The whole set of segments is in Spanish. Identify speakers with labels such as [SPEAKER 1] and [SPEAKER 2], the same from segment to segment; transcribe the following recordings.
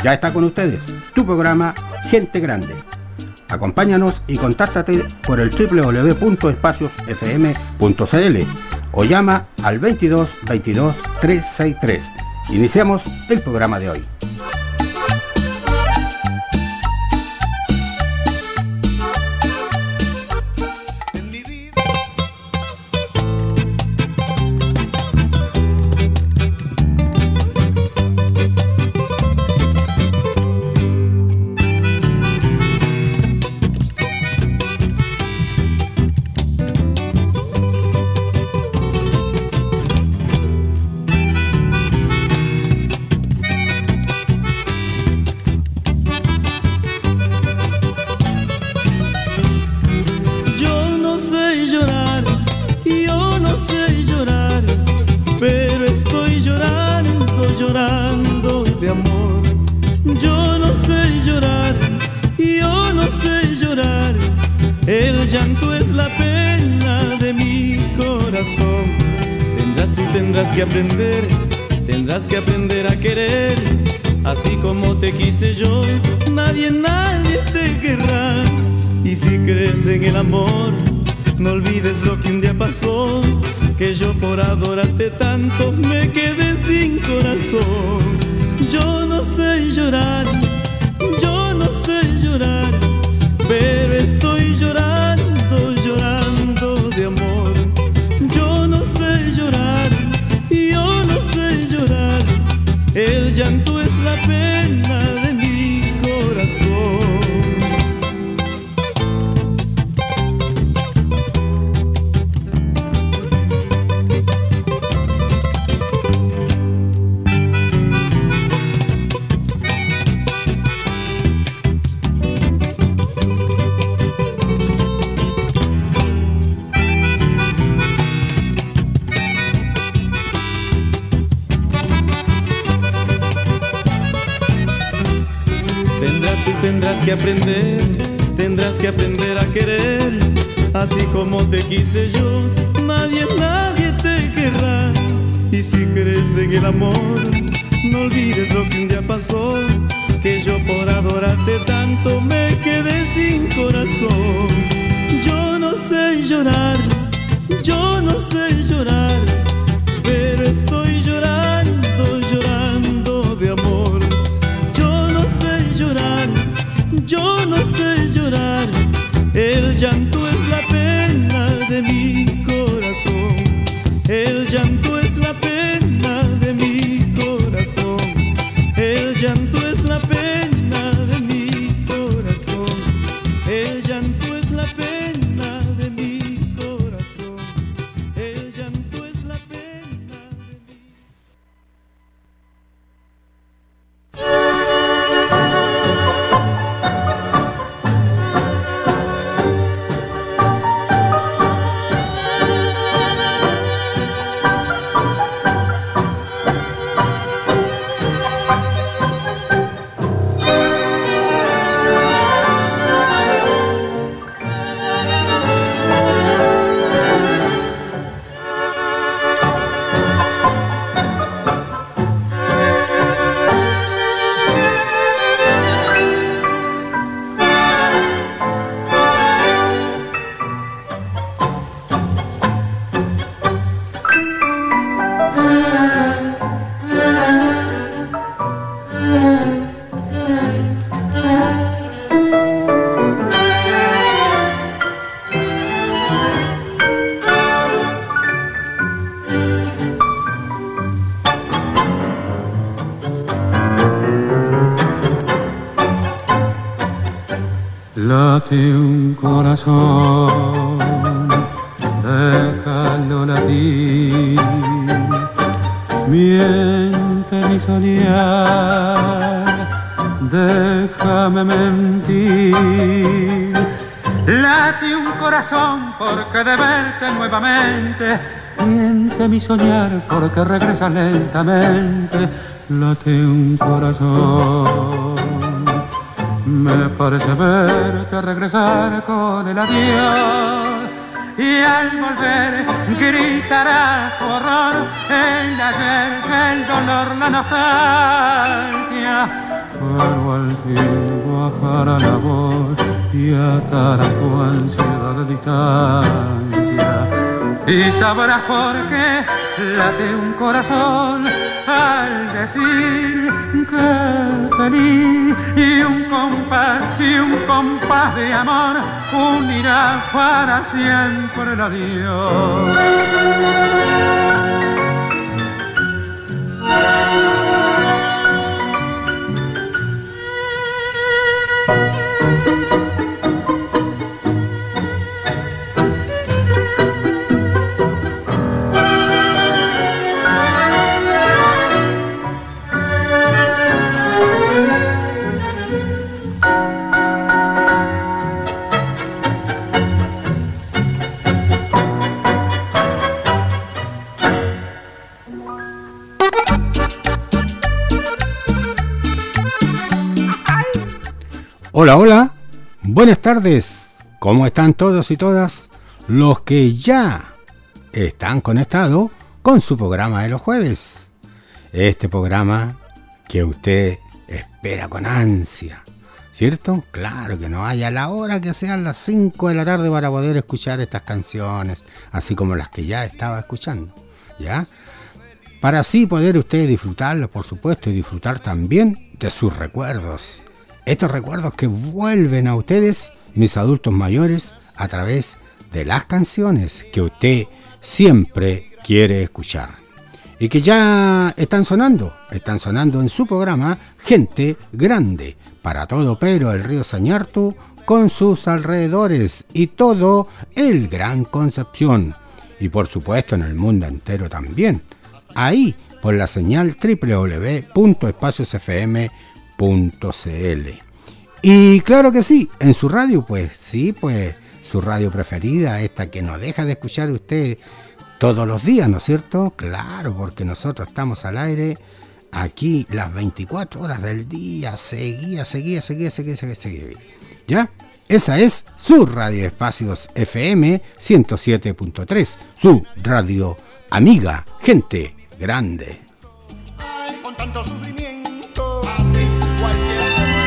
[SPEAKER 1] Ya está con ustedes tu programa Gente Grande. Acompáñanos y contáctate por el www.espaciosfm.cl o llama al 22 22 363. Iniciamos el programa de hoy.
[SPEAKER 2] Tendrás que aprender a querer, así como te quise yo, nadie te querrá. Y si crees en el amor, no olvides lo que un día pasó, que yo por adorarte tanto me quedé sin corazón. Yo no sé llorar, pero estoy llorando, llorando de amor. Yo no sé llorar, llorar, el llanto es la pena de mi corazón. Tendrás que aprender a querer, así como te quise yo, nadie te querrá. Y si crees en el amor, no olvides lo que un día pasó, que yo por adorarte tanto me quedé sin corazón. Yo no sé llorar, pero estoy llorando, llorando de amor. Yo no sé llorar, el llanto es la pena de mi corazón. El llanto es la pena de mi corazón. El llanto es la pena de mi corazón. El llanto es la pena de mi corazón. El llanto es la pena de mi...
[SPEAKER 3] Late un corazón, déjalo latir, miente mi soñar, déjame mentir. Late un corazón porque de verte nuevamente, miente mi soñar porque regresa lentamente. Late un corazón, me parece verte regresar con el adiós, y al volver gritará tu horror, el ayer, el dolor, la nostalgia. pero al fin bajará la voz y atará tu ansiedad de distancia. Y sabrás por qué late un corazón al decir que feliz, y un compás de amor unirá para siempre el adiós.
[SPEAKER 1] Hola, hola, buenas tardes, ¿cómo están todos y todas los que ya están conectados con su programa de los jueves? Este programa que usted espera con ansia, ¿cierto? Claro, que no haya la hora que sean las 5 de la tarde para poder escuchar estas canciones, así como las que ya estaba escuchando, ¿ya? Para así poder usted disfrutarlo, por supuesto, y disfrutar también de sus recuerdos. Estos recuerdos que vuelven a ustedes, mis adultos mayores, a través de las canciones que usted siempre quiere escuchar. Y que ya están sonando en su programa Gente Grande, para todo Pero el Río Sañartu, con sus alrededores y todo el Gran Concepción. Y por supuesto en el mundo entero también. Ahí por la señal www.espaciosfm.cl. Y claro que sí, en su radio, pues sí, pues su radio preferida, esta que no deja de escuchar usted todos los días, ¿no es cierto? Claro, porque nosotros estamos al aire aquí las 24 horas del día, seguía. ¿Ya? Esa es su Radio Espacios FM 107.3, su radio amiga, Gente Grande.
[SPEAKER 4] Ay, con tanto sufrimiento, así cualquiera se muere.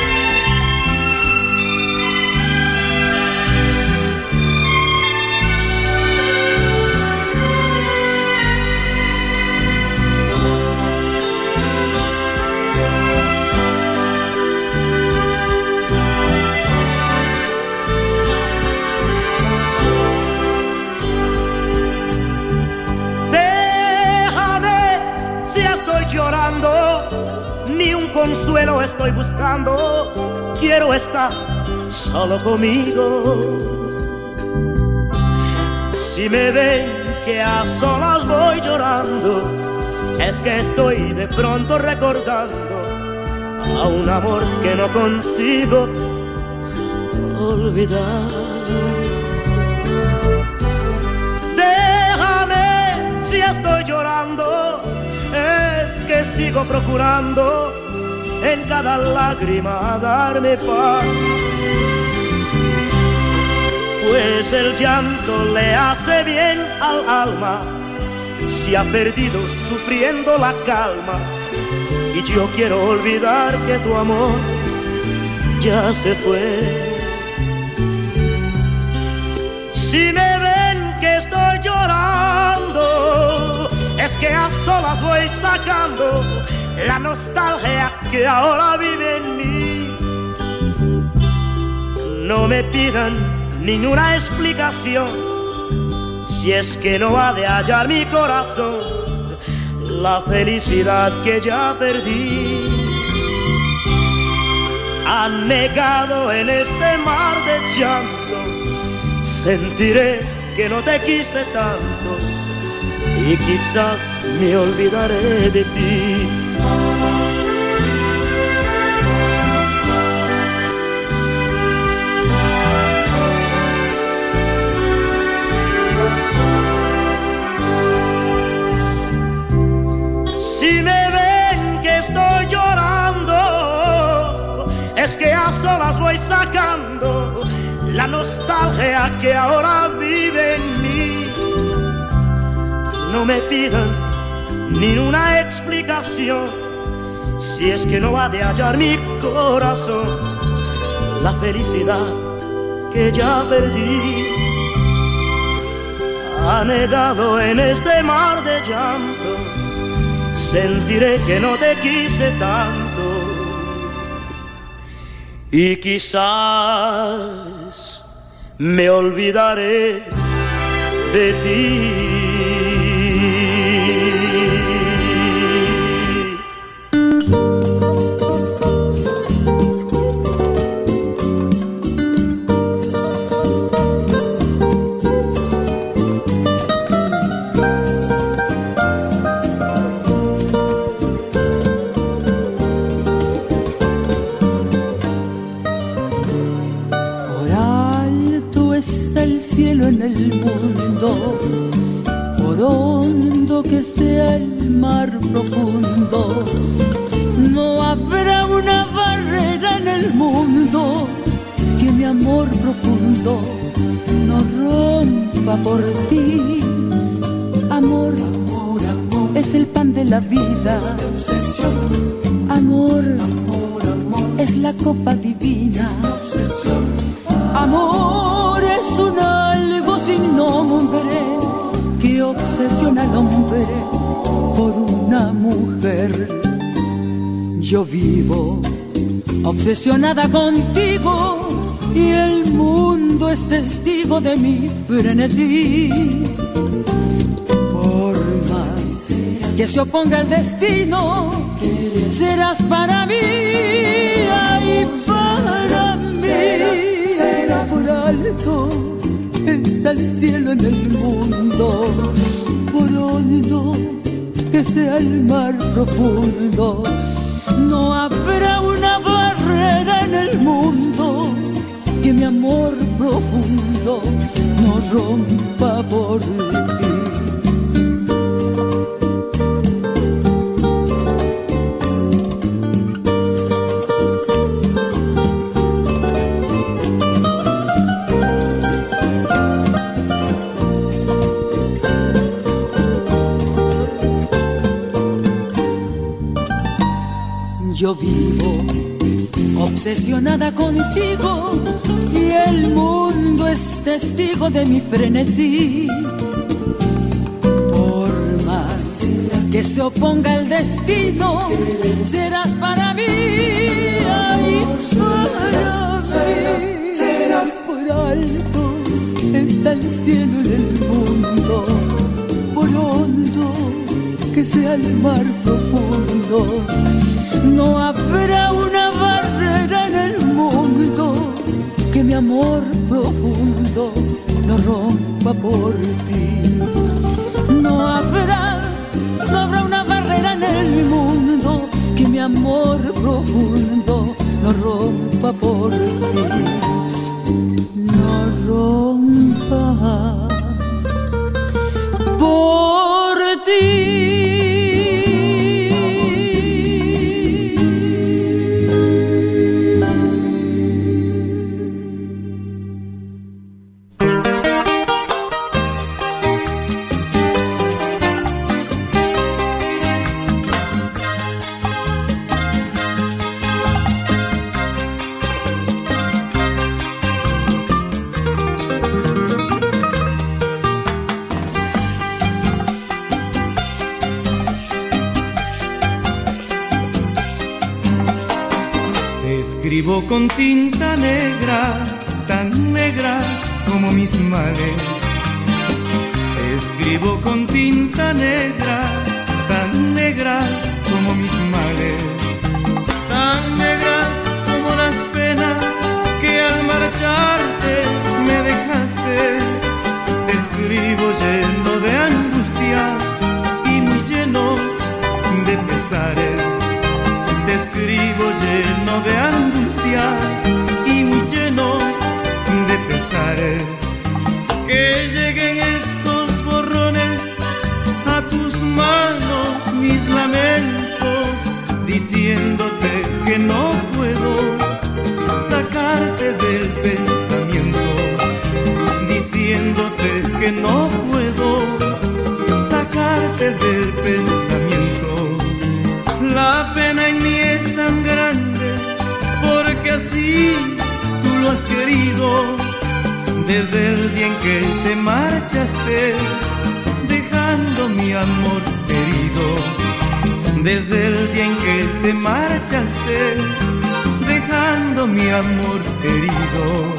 [SPEAKER 5] Ni un consuelo estoy buscando, quiero estar solo conmigo. Si me ven que a solas voy llorando, es que estoy de pronto recordando a un amor que no consigo olvidar. Déjame si estoy llorando, es que sigo procurando en cada lágrima darme paz. Pues el llanto le hace bien al alma, si ha perdido sufriendo la calma. Y yo quiero olvidar que tu amor ya se fue. Si me ven que estoy llorando, es que a solas voy sacando la nostalgia que ahora vive en mí. No me pidan ninguna explicación, si es que no ha de hallar mi corazón la felicidad que ya perdí. Anegado en este mar de llanto, sentiré que no te quise tanto y quizás me olvidaré de ti. Si me ven que estoy llorando, es que a solas voy sacando la nostalgia que ahora vive en mí. No me pidan ni una explicación, si es que no ha de hallar mi corazón la felicidad que ya perdí. Anegado en este mar de llanto, sentiré que no te quise tanto y quizás me olvidaré de ti.
[SPEAKER 6] Cielo en el mundo, por hondo que sea el mar profundo, no habrá una barrera en el mundo que mi amor profundo no rompa por ti. Amor, amor, amor, es el pan de la vida. Amor, amor, amor, es la copa divina. Amor es un algo sin nombre que obsesiona al hombre por una mujer. Yo vivo obsesionada contigo y el mundo es testigo de mi frenesí. Por más que se oponga el destino, serás para mí, ay, para mí. Por alto está el cielo en el mundo, por hondo que sea el mar profundo, no habrá una barrera en el mundo que mi amor profundo no rompa por ti. Yo vivo obsesionada contigo y el mundo es testigo de mi frenesí. Por más que se oponga el destino, serás para mí, ay, para mí. Serás por alto, está el cielo en el mundo, por hondo que sea el mar profundo. No habrá una barrera en el mundo que mi amor profundo no rompa por ti. No habrá una barrera en el mundo que mi amor profundo no rompa por ti. No rompa por ti.
[SPEAKER 2] Escribo con tinta negra, tan negra como mis males. Escribo con tinta negra, tan negra como mis males. Tan negras como las penas que al marcharte me dejaste. Te escribo lleno de angustia y muy lleno de pesares. Te escribo lleno de angustia y muy lleno de pesares. Que lleguen estos borrones a tus manos, mis lamentos, diciéndote que no puedo sacarte del pensamiento, diciéndote que no puedo sacarte del pensamiento. La pena en mi desde el día en que te marchaste, dejando mi amor herido. Desde el día en que te marchaste, dejando mi amor herido.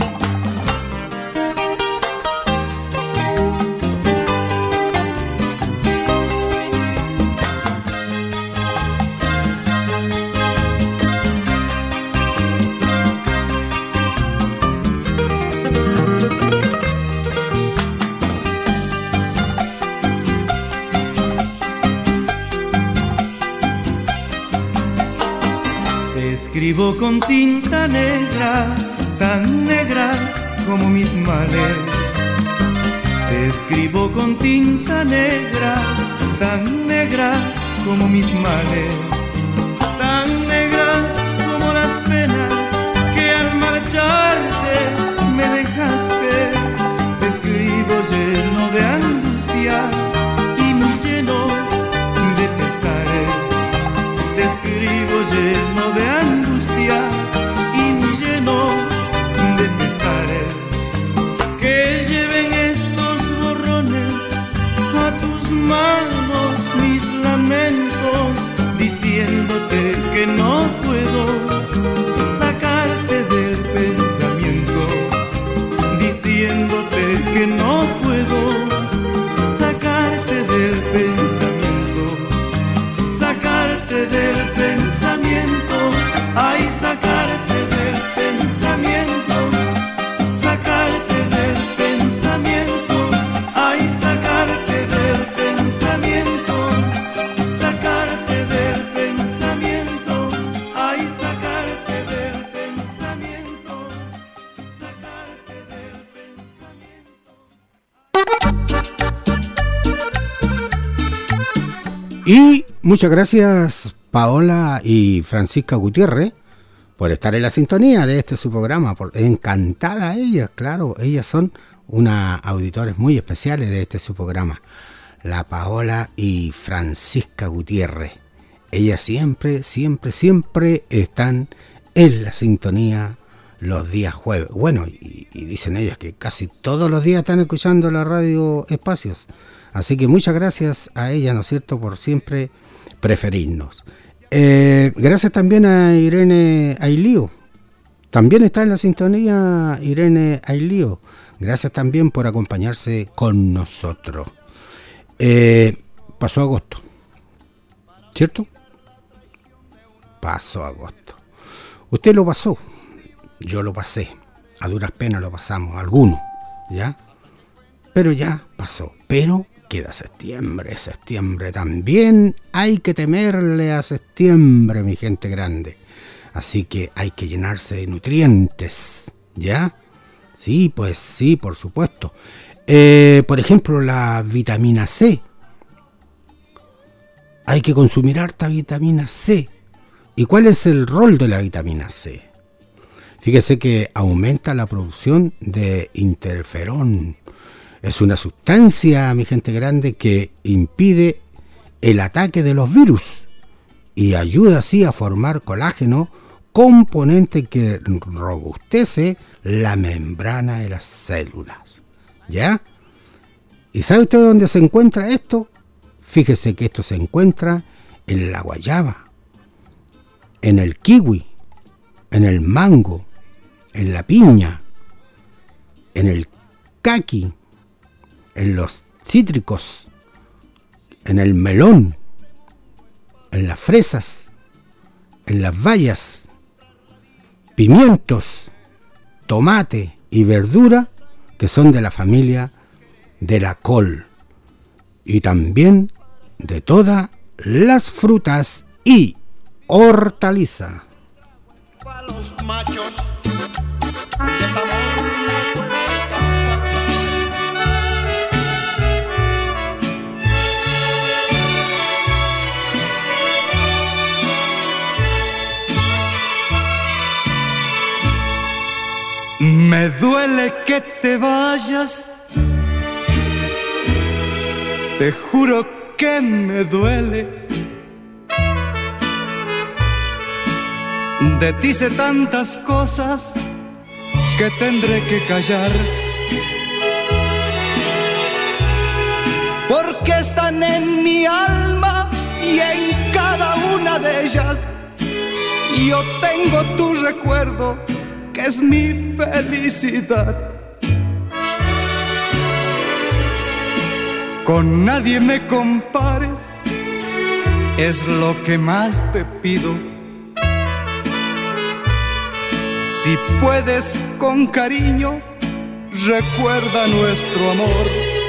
[SPEAKER 2] Escribo con tinta negra, tan negra como mis males. Te escribo con tinta negra, tan negra como mis males. Tan negras como las penas que al marcharte me dejaste. Te escribo lleno de angustia y muy lleno de pesares. Te escribo lleno de angustia y muy lleno de pesares. Que lleven estos borrones a tus manos mis lamentos, diciéndote que no puedo sacarte del pensamiento, diciéndote que no puedo sacarte del pensamiento, sacarte del pensamiento, ay, sacarte del pensamiento, sacarte del pensamiento, ay, sacarte del pensamiento, sacarte del pensamiento, ay, sacarte del pensamiento, sacarte del pensamiento.
[SPEAKER 1] Y muchas gracias Paola y Francisca Gutiérrez por estar en la sintonía de este su programa. Encantada ellas, claro, ellas son unas auditores muy especiales de este su programa. La Paola y Francisca Gutiérrez. Ellas siempre, siempre, siempre están en la sintonía los días jueves. Bueno, y dicen ellas que casi todos los días están escuchando la radio Espacios. Así que muchas gracias a ella, ¿no es cierto?, por siempre preferirnos. Gracias también a Irene Ailío. También está en la sintonía Irene Ailío. Gracias también por acompañarse con nosotros. Pasó agosto, ¿cierto? Pasó agosto. Usted lo pasó, yo lo pasé. A duras penas lo pasamos, algunos, ¿ya? Pero ya pasó. Pero queda septiembre, septiembre también hay que temerle a septiembre, mi gente grande. Así que hay que llenarse de nutrientes, ¿ya? Sí, pues sí, por supuesto. Por ejemplo, la vitamina C. Hay que consumir harta vitamina C. ¿Y cuál es el rol de la vitamina C? Fíjese que aumenta la producción de interferón. Es una sustancia, mi gente grande, que impide el ataque de los virus y ayuda así a formar colágeno, componente que robustece la membrana de las células. ¿Ya? ¿Y sabe usted dónde se encuentra esto? Fíjese que esto se encuentra en la guayaba, en el kiwi, en el mango, en la piña, en el caqui, en los cítricos, en el melón, en las fresas, en las bayas, pimientos, tomate y verdura que son de la familia de la col y también de todas las frutas y hortalizas.
[SPEAKER 4] A los machos, desamor me puede causar.
[SPEAKER 2] Me duele que te vayas, te juro que me duele. De ti sé tantas cosas
[SPEAKER 7] que tendré que callar, porque están en mi alma y en cada una de ellas yo tengo tu recuerdo, que es mi felicidad. Con nadie me compares, es lo que más te pido. Si puedes con cariño, recuerda nuestro amor.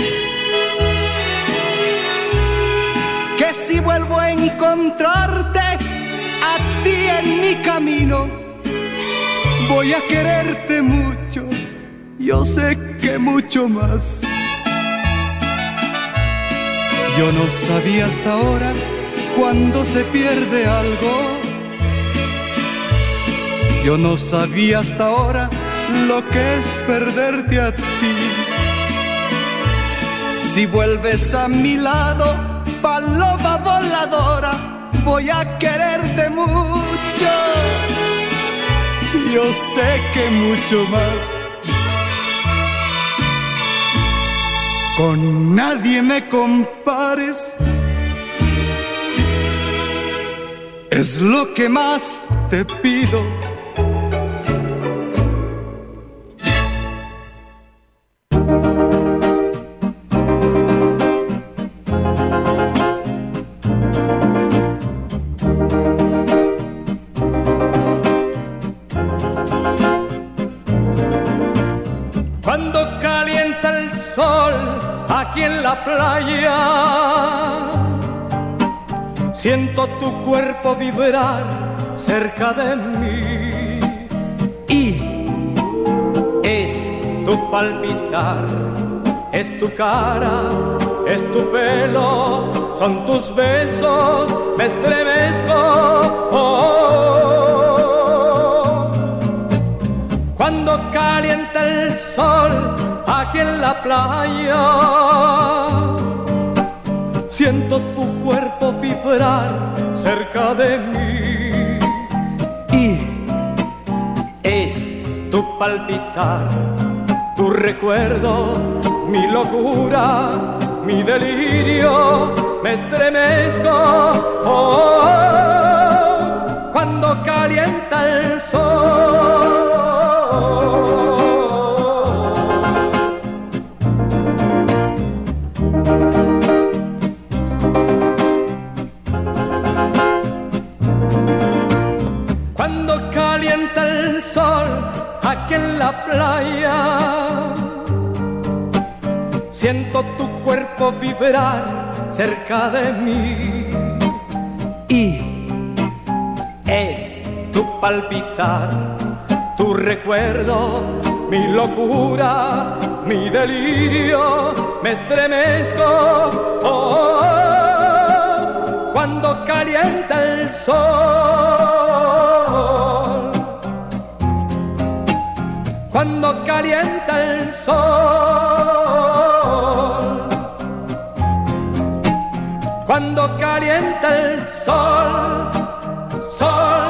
[SPEAKER 7] Que si vuelvo a encontrarte a ti en mi camino, voy a quererte mucho, yo sé que mucho más. Yo no sabía hasta ahora cuando se pierde algo. Yo no sabía hasta ahora lo que es perderte a ti. Si vuelves a mi lado, paloma voladora, voy a quererte mucho, yo sé que mucho más. Con nadie me compares, es lo que más te pido.
[SPEAKER 3] Cuando calienta el sol aquí en la playa, siento tu cuerpo vibrar cerca de mí y es tu palpitar, es tu cara, es tu pelo, son tus besos, me estremezco. Cuando calienta el sol aquí en la playa, siento tu cuerpo vibrar cerca de mí y es tu palpitar, tu recuerdo, mi locura, mi delirio, me estremezco. Cuando calienta el sol. Cuando calienta el sol aquí en la playa, siento tu cuerpo vibrar cerca de mí y es tu palpitar, tu recuerdo, mi locura, mi delirio, me estremezco. Cuando calienta el sol, cuando calienta el sol, cuando calienta el sol, sol.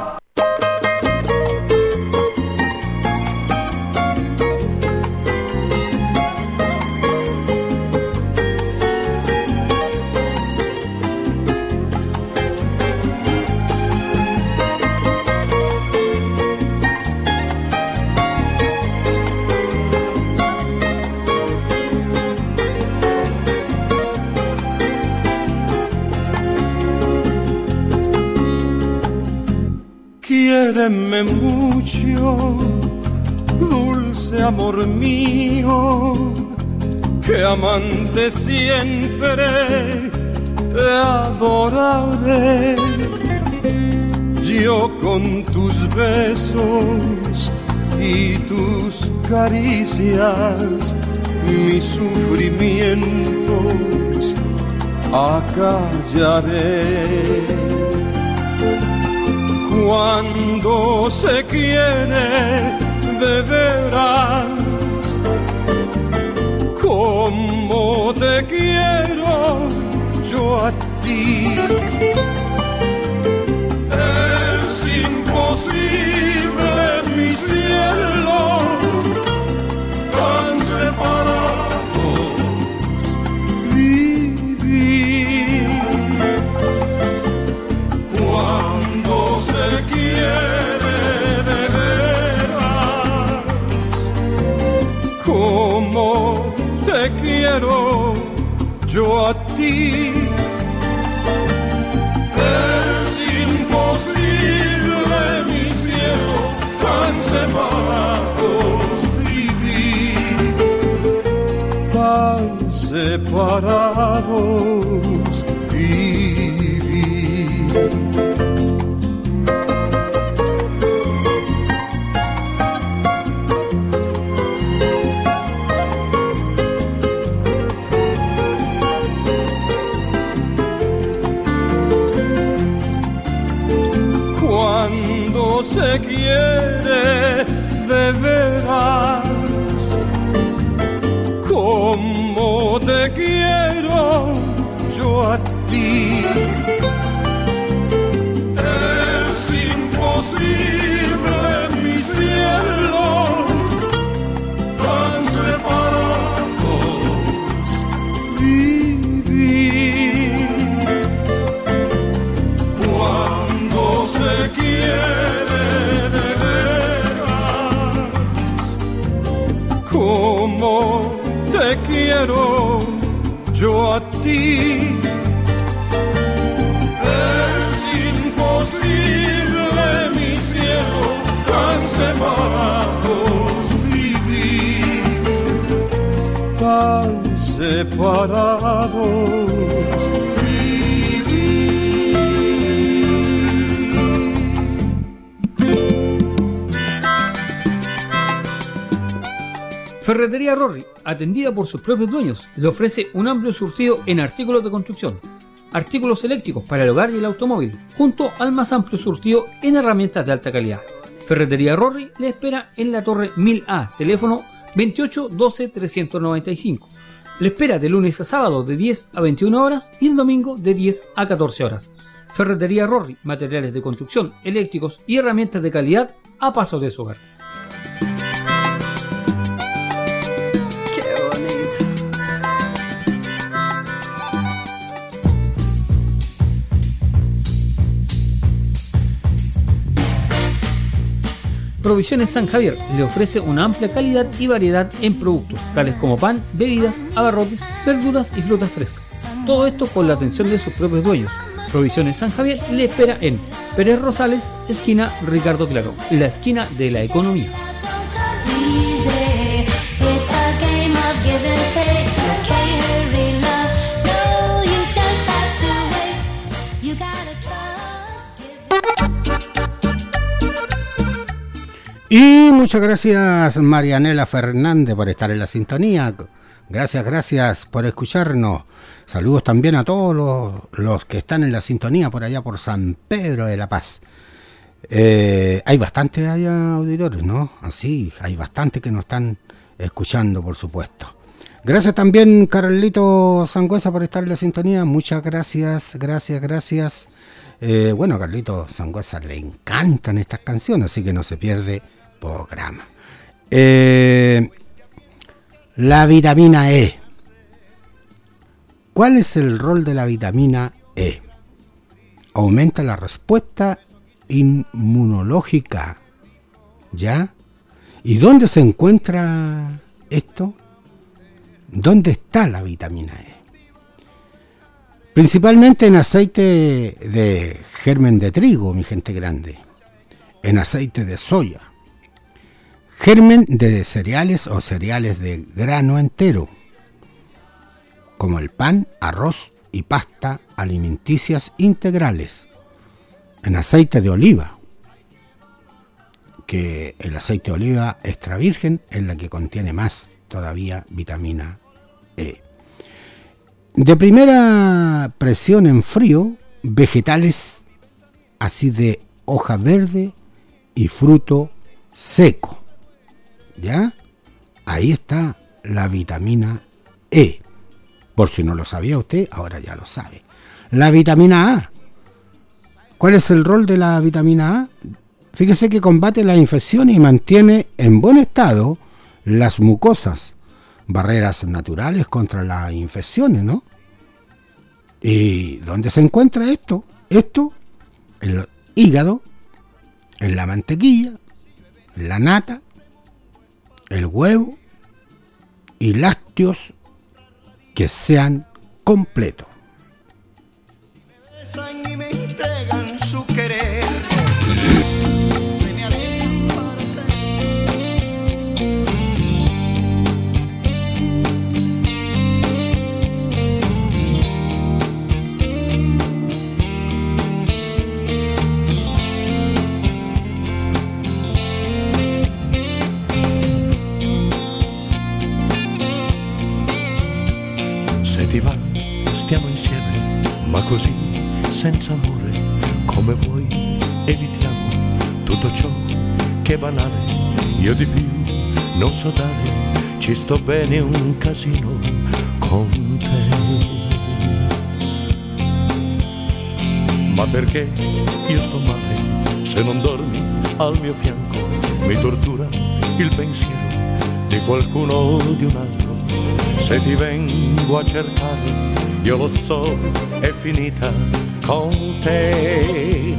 [SPEAKER 2] Quiéreme mucho, dulce amor mío, que amante siempre te adoraré. Yo con tus besos y tus caricias, mis sufrimientos acallaré. Cuando se quiere de veras, como te quiero yo a ti, es imposible, mi cielo, quiero yo a ti. Es imposible, mi cielo, tan separados vivir, tan separados vivir. Cuando se quiere de veras, como te quiero yo a ti. Es imposible, mi cielo, tan separados vivir. Cuando se quiere de veras, como te quiero yo a ti. Es imposible, mi cielo, tan separados vivir, tan separados vivir.
[SPEAKER 8] Ferretería Rorri, atendida por sus propios dueños, le ofrece un amplio surtido en artículos de construcción, artículos eléctricos para el hogar y el automóvil, junto al más amplio surtido en herramientas de alta calidad. Ferretería Rorri le espera en la Torre 1000A, teléfono 28 12 395. Le espera de lunes a sábado de 10 a 21 horas y el domingo de 10 a 14 horas. Ferretería Rorri, materiales de construcción, eléctricos y herramientas de calidad a paso de su hogar. Provisiones San Javier le ofrece una amplia calidad y variedad en productos, tales como pan, bebidas, abarrotes, verduras y frutas frescas. Todo esto con la atención de sus propios dueños. Provisiones San Javier le espera en Pérez Rosales, esquina Ricardo Claro, la esquina de la economía.
[SPEAKER 1] Y muchas gracias Marianela Fernández por estar en la sintonía. Gracias por escucharnos. Saludos también a todos los que están en la sintonía por allá por San Pedro de la Paz. Hay bastantes auditores, ¿no? Así, hay bastantes que nos están escuchando, por supuesto. Gracias también Carlito Sangüesa por estar en la sintonía. Muchas gracias. Bueno, a Carlito Sangüesa le encantan estas canciones, así que no se pierde programa. La vitamina E. ¿Cuál es el rol de la vitamina E? Aumenta la respuesta inmunológica. ¿Ya? ¿Y dónde se encuentra esto? ¿Dónde está la vitamina E? Principalmente en aceite de germen de trigo, mi gente grande. En aceite de soya. Germen de cereales o cereales de grano entero, como el pan, arroz y pasta alimenticias integrales. En aceite de oliva, que el aceite de oliva extra virgen es la que contiene más todavía vitamina E. De primera presión en frío, vegetales así de hoja verde y fruto seco. ¿Ya? Ahí está la vitamina E. Por si no lo sabía usted, ahora ya lo sabe. La vitamina A. ¿Cuál es el rol de la vitamina A? Fíjese que combate las infecciones y mantiene en buen estado las mucosas, barreras naturales contra las infecciones, ¿no? ¿Y dónde se encuentra esto? Esto en el hígado, en la mantequilla, en la nata, el huevo y lácteos que sean completos.
[SPEAKER 4] Besan y me entregan su querer. Se me alejan para
[SPEAKER 9] Se ti va, stiamo insieme, ma così, senza amore, come vuoi, evitiamo tutto ciò che è banale. Io di più non so dare, ci sto bene un casino con te. Ma perché io sto male, se non dormi al mio fianco, mi tortura il pensiero di qualcuno o di un altro. Se ti vengo a cercare, io lo so, è finita con te.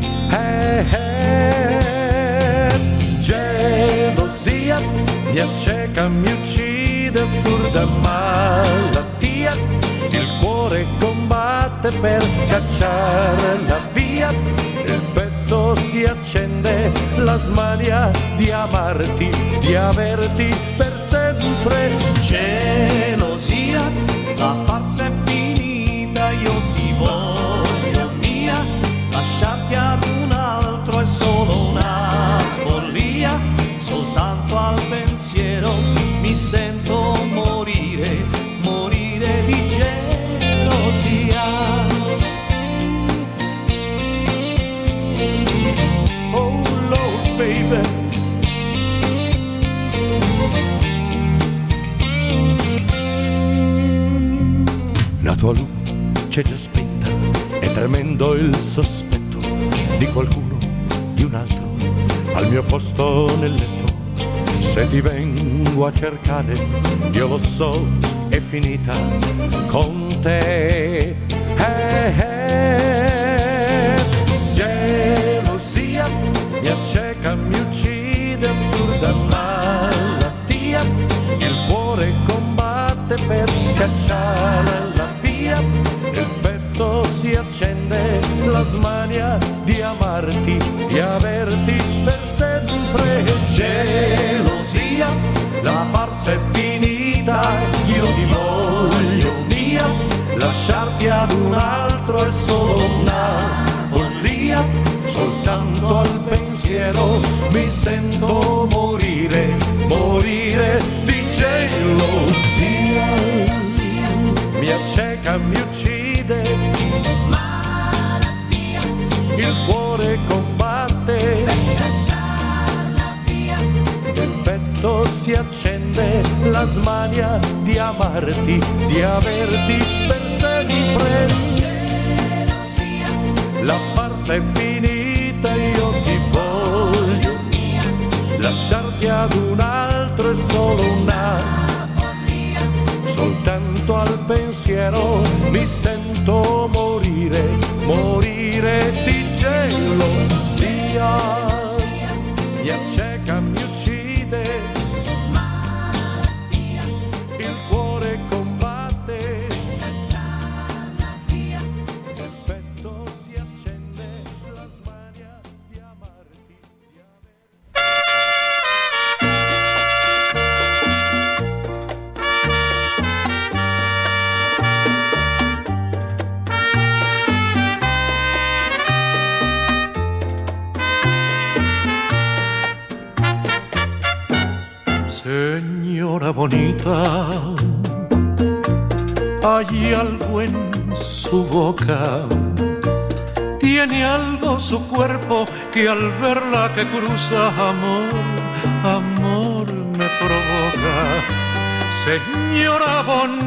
[SPEAKER 9] Gelosia mi acceca, mi uccide, assurda malattia. Il cuore combatte per cacciarla via. Il petto si accende, la smania di amarti, di averti per sempre.
[SPEAKER 5] Gelosia, la farsa è finita, io ti voglio mia, lasciarti ad un altro è solo una follia, soltanto al pensiero mi sento morire, morire di gelosia. Oh Lord baby,
[SPEAKER 9] la tua luce già spenta, è tremendo il sospetto di qualcuno, di un altro, al mio posto nel letto. Se ti vengo a cercare, io lo so, è finita con te. Gelosia mi acceca, mi uccide, assurda malattia. Il cuore combatte per cacciarla via. Il petto si accende, la smania di amarti, di averti per sempre. Gelosia, la farsa è finita, io ti voglio mia, lasciarti ad un altro è solo una follia, soltanto al pensiero mi sento morire, morire di gelosia. Mi acceca, mi uccide, malattia. Il cuore combatte per cacciarla via. Il petto si accende, la smania di amarti, di averti per sempre. Gelosia, la farsa è finita, io ti voglio mia, lasciarti ad un altro è solo una, soltanto al pensiero mi sento morire, morire di gelosia. Mi acceca, mi uccide, malattia. Il cuore combatte, cacciarla via. Il petto si accende, la smania di amarti, di
[SPEAKER 10] Señora bonita, hay algo en su boca, tiene algo su cuerpo que al verla que cruza amor, amor me provoca. Señora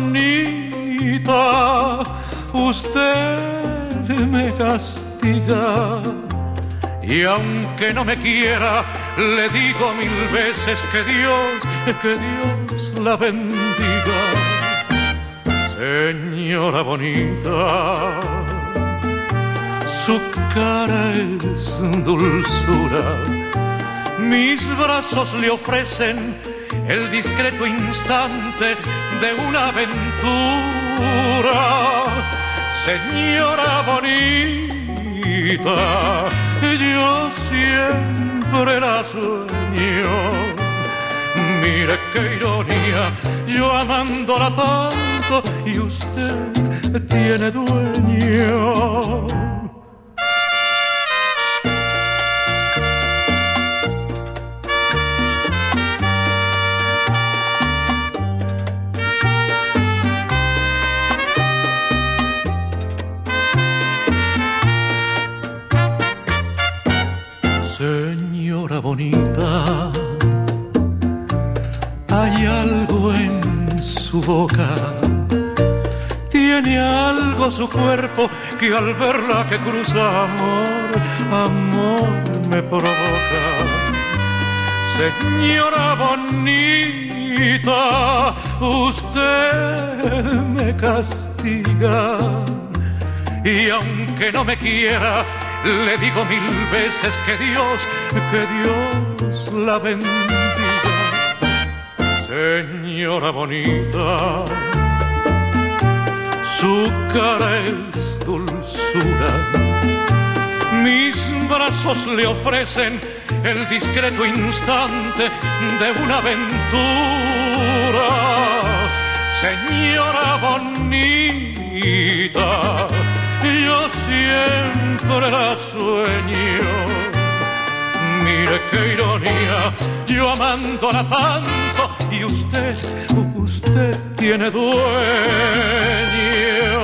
[SPEAKER 10] bonita, usted me castiga y aunque no me quiera, le digo 1000 veces que Dios la bendiga. Señora bonita, su cara es dulzura, mis brazos le ofrecen el discreto instante de una aventura. señora bonita, yo siempre la sueño. Mire qué ironía, yo amándola tanto y usted tiene dueño. Señora bonita, hay algo en su boca, tiene algo su cuerpo que al verla que cruza amor, amor me provoca. Señora bonita, usted me castiga y aunque no me quiera, le digo 1000 veces que Dios la bendiga. Señora bonita, su cara es dulzura, mis brazos le ofrecen el discreto instante de una aventura. Señora bonita, yo siempre la sueño. Mire qué ironía, yo amándola tanto y usted tiene dueño.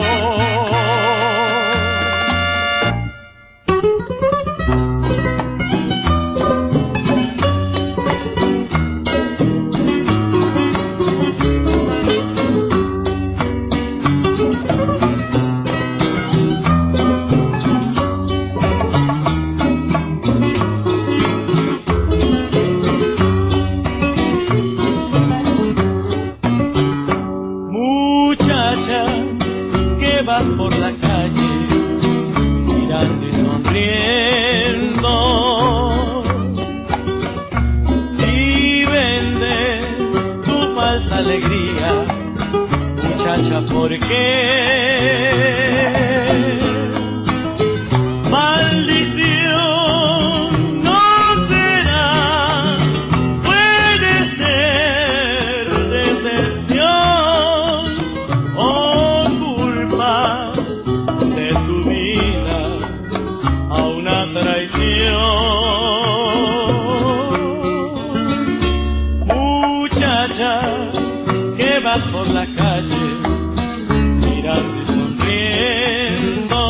[SPEAKER 11] Por la calle, mirando y sonriendo, y vendes tu falsa alegría, muchacha, ¿por qué? Maldición no será, puede ser decepción o culpa de tu vida a una traición. Muchacha, que vas por la calle mirando y sonriendo,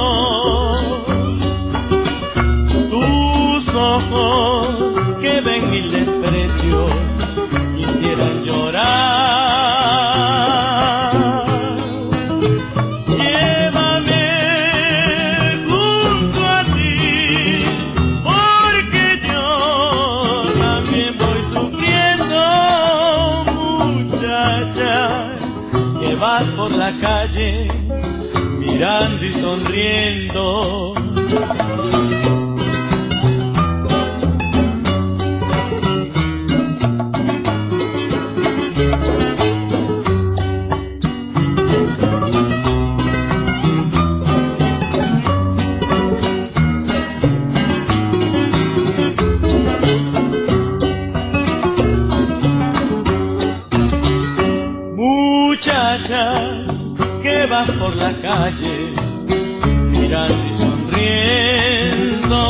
[SPEAKER 11] tus ojos que ven 1000 desprecios quisieran llorar. Llévame junto a ti, porque yo también voy sufriendo. Muchacha, que vas por la calle mirando y sonriendo. Muchacha, que vas por la calle mirando y sonriendo,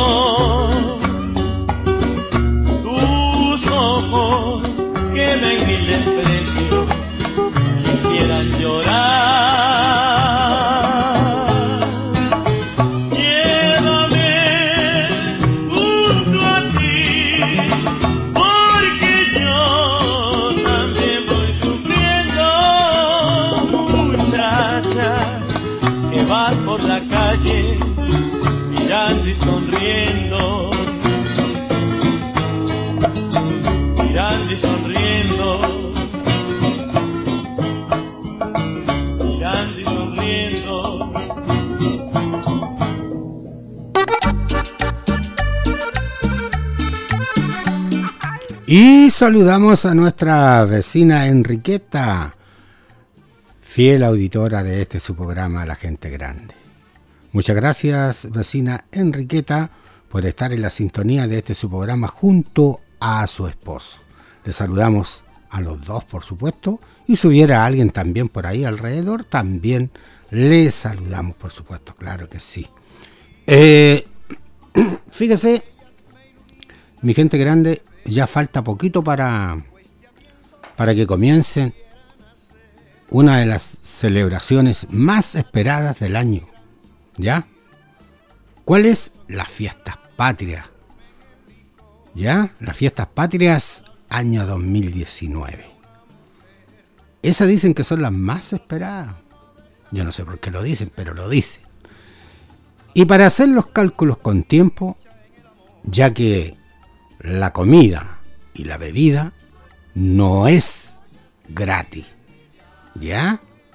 [SPEAKER 11] tus ojos que ven 1000 desprecios quisieran llorar. Llévame junto a ti, porque yo también voy sufriendo. Muchacha, que vas por la calle mirando y sonriendo, mirando y sonriendo, mirando y sonriendo.
[SPEAKER 1] Y saludamos a nuestra vecina Enriqueta. fiel auditora de este su programa La Gente Grande. Muchas gracias, vecina Enriqueta, por estar en la sintonía de este su programa junto a su esposo. Le saludamos a los dos, por supuesto, y si hubiera alguien también por ahí alrededor, también le saludamos, por supuesto, claro que sí. Fíjese, mi gente grande, ya falta poquito para que comiencen una de las celebraciones más esperadas del año, ¿ya? ¿Cuál es? Las fiestas patrias, ¿ya? Las fiestas patrias año 2019. Esas dicen que son las más esperadas. Yo no sé por qué lo dicen, pero lo dicen. Y para hacer los cálculos con tiempo, ya que la comida y la bebida no es gratis, ¿ya?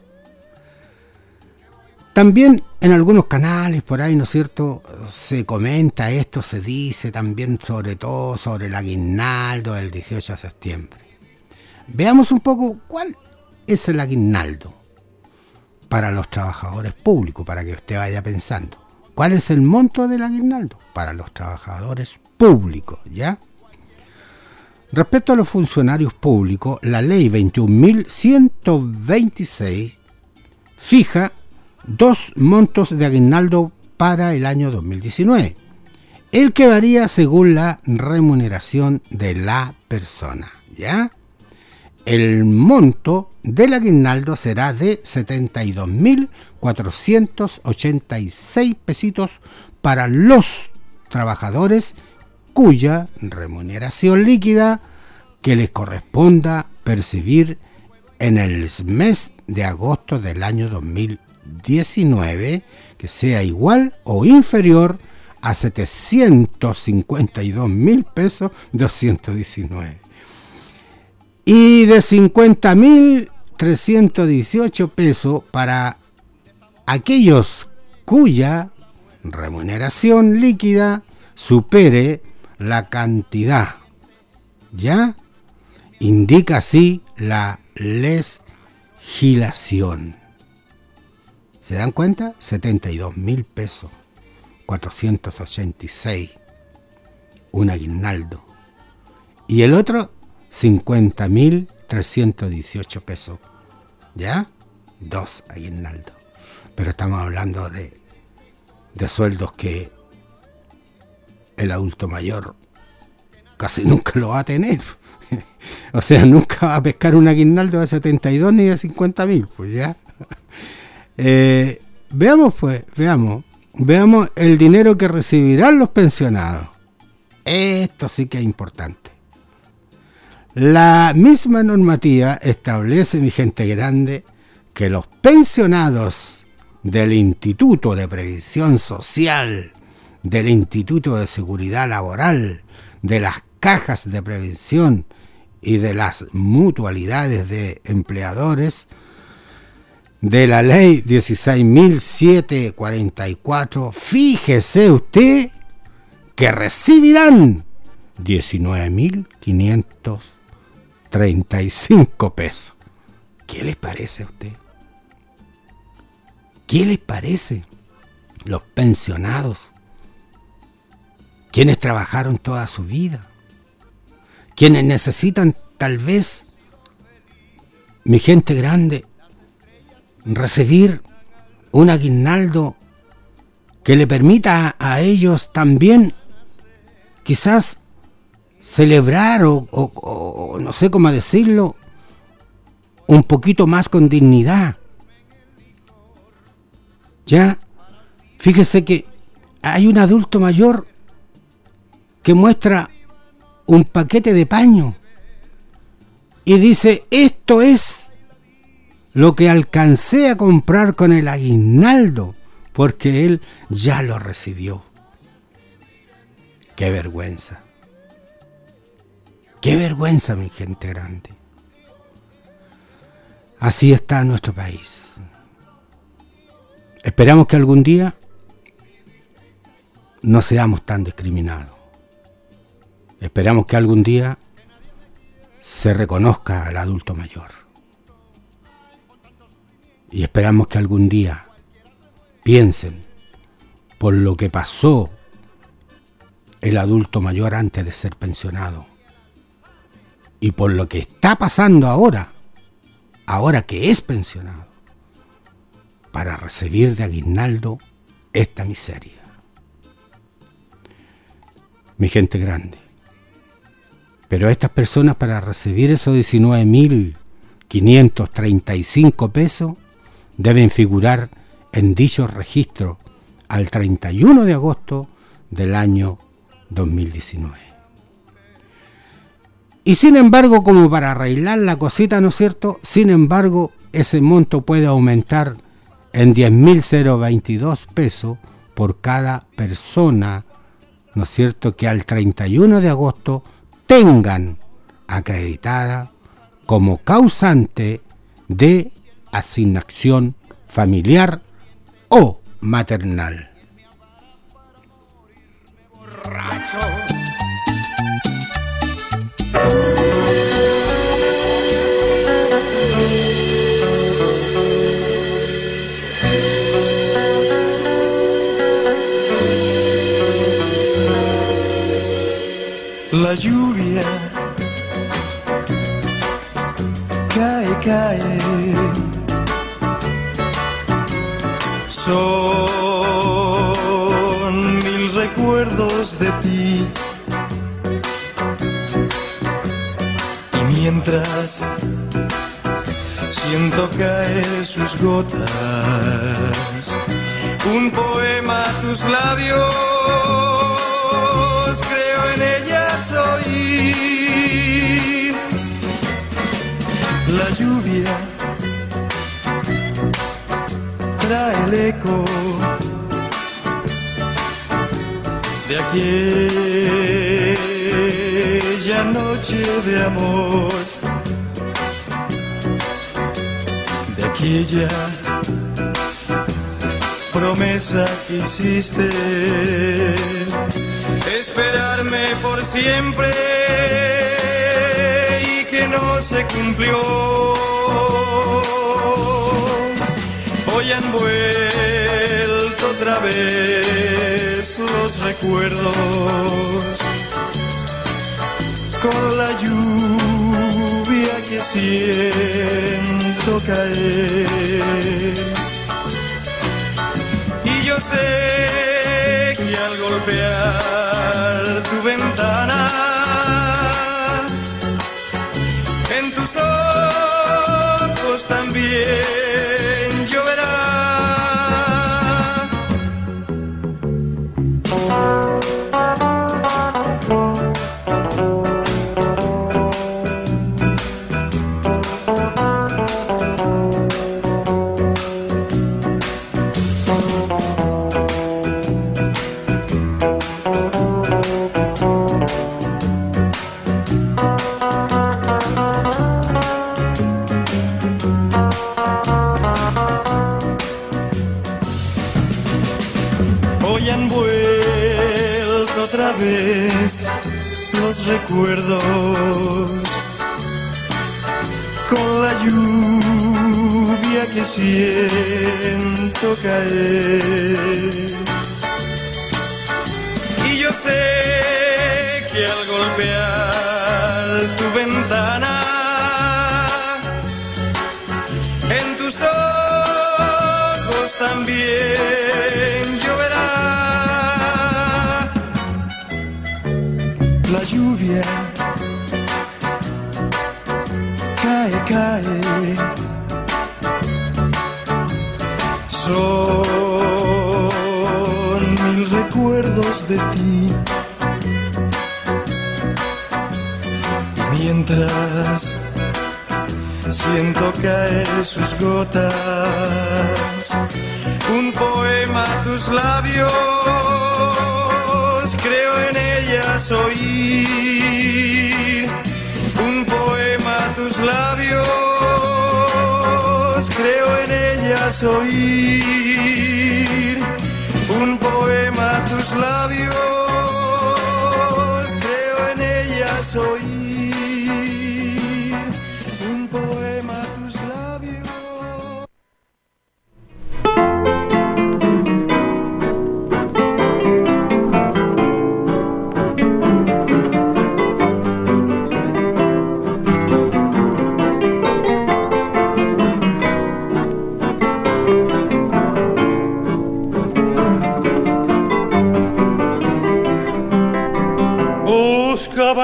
[SPEAKER 1] También en algunos canales por ahí, ¿no es cierto?, se comenta esto, se dice también sobre todo sobre el aguinaldo del 18 de septiembre. Veamos un poco cuál es el aguinaldo para los trabajadores públicos, para que usted vaya pensando. ¿Cuál es el monto del aguinaldo para los trabajadores públicos, ya? Respecto a los funcionarios públicos, la ley 21.126 fija dos montos de aguinaldo para el año 2019, el que varía según la remuneración de la persona, ¿ya? El monto del aguinaldo será de 72.486 pesitos para los trabajadores cuya remuneración líquida que les corresponda percibir en el mes de agosto del año 2019, que sea igual o inferior a 752.000 pesos 219. Y de 50.318 pesos para aquellos cuya remuneración líquida supere la cantidad, ¿ya? Indica así la legislación. ¿Se dan cuenta? 72.000 pesos 486, un aguinaldo. Y el otro 50.318 pesos, ¿ya? Dos aguinaldos. Pero estamos hablando de sueldos que el adulto mayor casi nunca lo va a tener. O sea, nunca va a pescar un aguinaldo de 72 ni de 50.000, pues ya. Veamos el dinero que recibirán los pensionados. Esto sí que es importante. La misma normativa establece, mi gente grande, que los pensionados del Instituto de Previsión Social, del Instituto de Seguridad Laboral, de las cajas de prevención y de las mutualidades de empleadores, de la ley 16.744, fíjese usted que recibirán 19.535 pesos. ¿Qué les parece a usted? ¿Qué les parece? Los pensionados, quienes trabajaron toda su vida, quienes necesitan tal vez, mi gente grande, recibir un aguinaldo que le permita a ellos también quizás celebrar o no sé cómo decirlo, un poquito más con dignidad. Ya, fíjese que hay un adulto mayor que muestra un paquete de paño y dice: esto es lo que alcancé a comprar con el aguinaldo, porque él ya lo recibió. ¡Qué vergüenza! ¡Qué vergüenza, mi gente grande! Así está nuestro país. Esperamos que algún día no seamos tan discriminados. Esperamos que algún día se reconozca al adulto mayor. Y esperamos que algún día piensen por lo que pasó el adulto mayor antes de ser pensionado y por lo que está pasando ahora que es pensionado, para recibir de aguinaldo esta miseria. Mi gente grande, pero estas personas, para recibir esos 19.535 pesos, deben figurar en dicho registro al 31 de agosto del año 2019. Y sin embargo, como para arreglar la cosita, ¿no es cierto? Sin embargo, ese monto puede aumentar en 10.022 pesos por cada persona, ¿no es cierto?, que al 31 de agosto tengan acreditada como causante de asignación familiar o maternal.
[SPEAKER 2] La lluvia cae, son 1000 recuerdos de ti, y mientras siento caer sus gotas, un poema a tus labios, creo en ellas oír. La lluvia trae el eco de aquella noche de amor, de aquella promesa que hiciste, esperarme por siempre y que no se cumplió. Hoy han vuelto otra vez los recuerdos con la lluvia que siento caer. Y yo sé que al golpear tu ventana, en tus ojos también lloverá. Hoy han vuelto otra vez los recuerdos con la lluvia que siento caer. Y yo sé que al golpear tu ventana, en tus ojos también lloverá. La lluvia cae, son 1000 recuerdos de ti, y mientras siento caer sus gotas, un poema a tus labios, creo en ellas oír. Un poema a tus labios, creo en ellas oír. Un poema a tus labios, creo en ellas oír. Un poema a tus labios.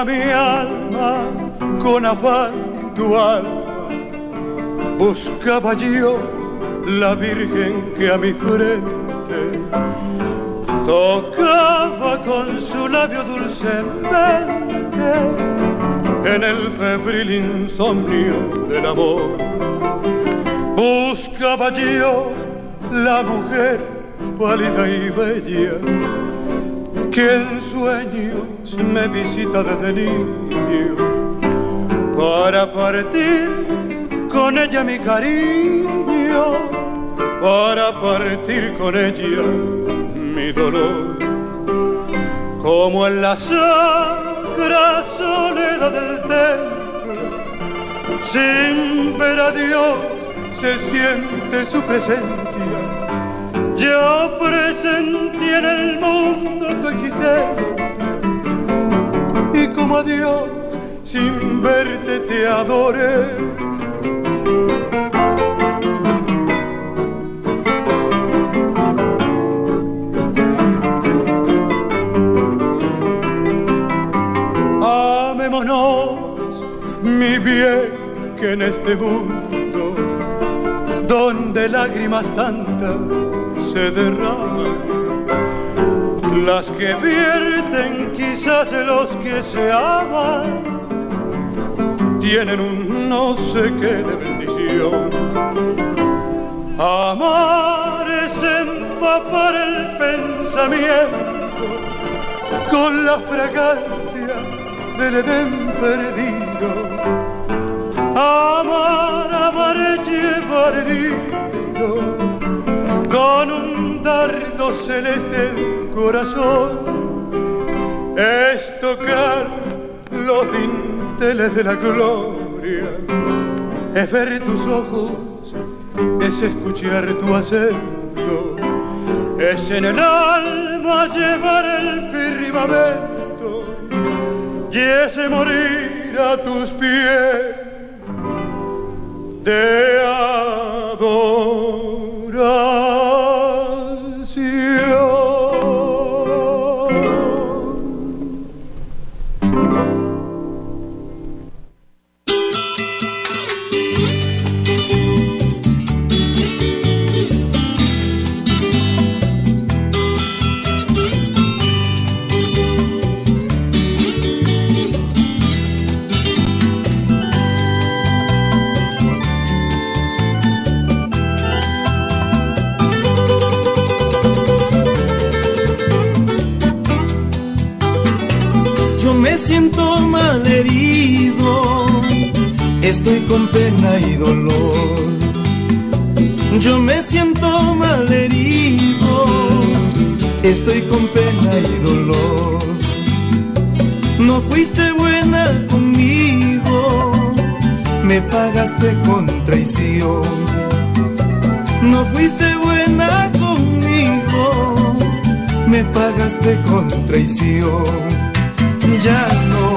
[SPEAKER 2] toda mi alma, con afán tu alma, buscaba yo la virgen que a mi frente tocaba con su labio dulcemente en el febril insomnio del amor. Buscaba yo la mujer pálida y bella que en sueños me visita desde niño, para partir con ella mi cariño, para partir con ella mi dolor. Como en la sacra soledad del templo, sin ver a Dios se siente su presencia. Yo presentí en el mundo tu existencia, y como a Dios sin verte te adoré. Amémonos, mi bien, que en este mundo donde lágrimas tantas se derraman, las que vierten quizás los que se aman, tienen un no sé qué de bendición. Amar es empapar el pensamiento con la fragancia del Edén perdido. Amar, amar es llevar herido con un dardo celeste el corazón. Es tocar los dinteles de la gloria, es ver tus ojos, es escuchar tu acento, es en el alma llevar el firmamento y ese morir a tus pies de adoración.
[SPEAKER 12] Me siento mal herido, estoy con pena y dolor. Yo me siento mal herido, estoy con pena y dolor. No fuiste buena conmigo, me pagaste con traición. No fuiste buena conmigo, me pagaste con traición. Ya no,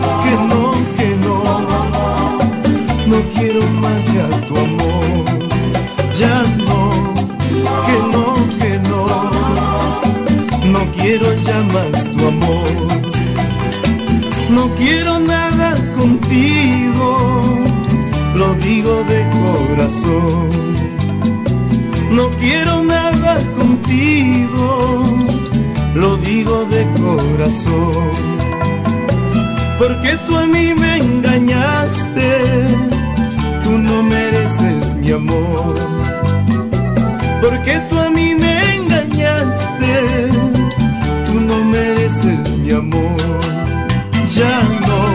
[SPEAKER 12] no quiero más ya tu amor. Ya no, no quiero ya más tu amor. No quiero nada contigo, lo digo de corazón. No quiero nada contigo, lo digo de corazón. Porque tú a mí me engañaste, tú no mereces mi amor. Porque tú a mí me engañaste, tú no mereces mi amor. Ya no,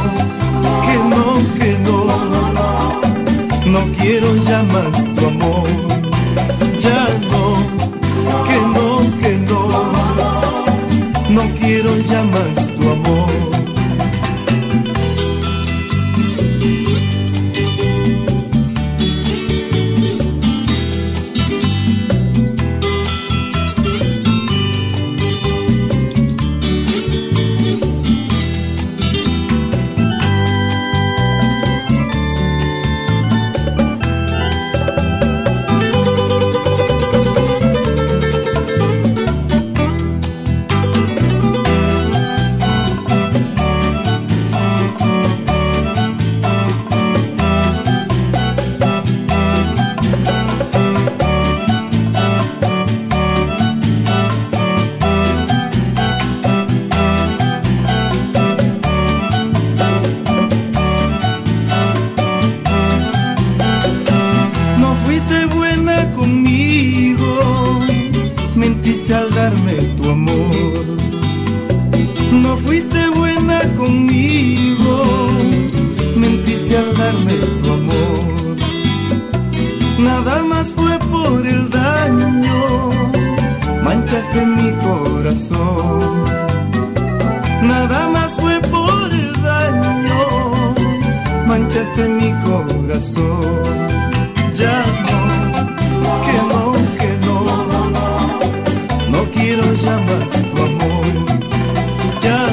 [SPEAKER 12] no quiero ya más tu amor. Ya no, no quiero ya más tu amor. corazón. Nada más fue por el daño, manchaste mi corazón. Ya no quiero ya más tu amor. Ya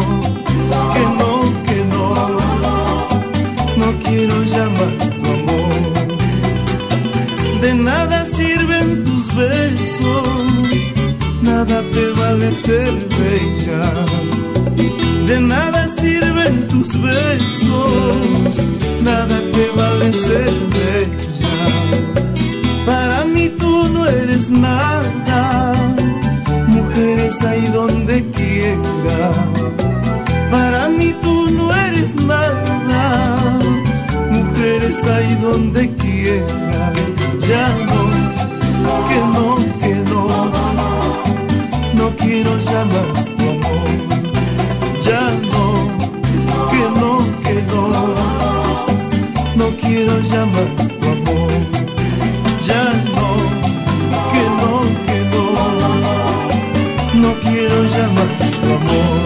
[SPEAKER 12] no quiero ya más tu amor. De nada sirven tus besos, nada te vale ser bella. De nada sirven tus besos, nada te vale ser bella. Para mí tú no eres nada, mujeres hay donde quiera. Para mí tú no eres nada, mujeres hay donde quiera. Ya no quiero ya más tu amor. Ya no quiero ya más tu amor. Ya no quiero ya más tu amor.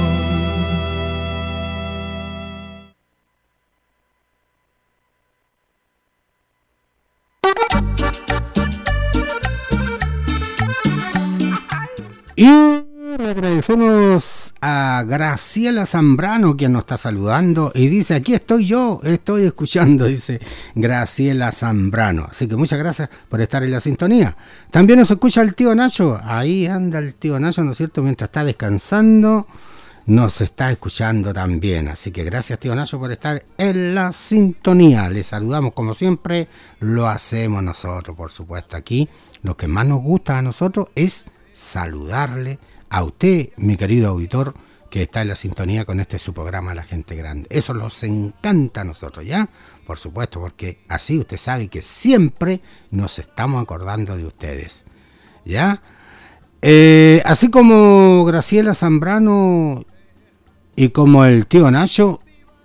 [SPEAKER 1] Y le agradecemos a Graciela Zambrano, quien nos está saludando y dice: aquí estoy yo, estoy escuchando, dice Graciela Zambrano. Así que muchas gracias por estar en la sintonía. También nos escucha el tío Nacho, ahí anda el tío Nacho, ¿no es cierto? Mientras está descansando, nos está escuchando también. Así que gracias, tío Nacho, por estar en la sintonía. Les saludamos como siempre, lo hacemos nosotros, por supuesto. Aquí lo que más nos gusta a nosotros es saludarle a usted, mi querido auditor, que está en la sintonía con este su programa La Gente Grande. Eso nos encanta a nosotros, ¿ya? Por supuesto, porque así usted sabe que siempre nos estamos acordando de ustedes, ¿ya? Así como Graciela Zambrano y como el tío Nacho,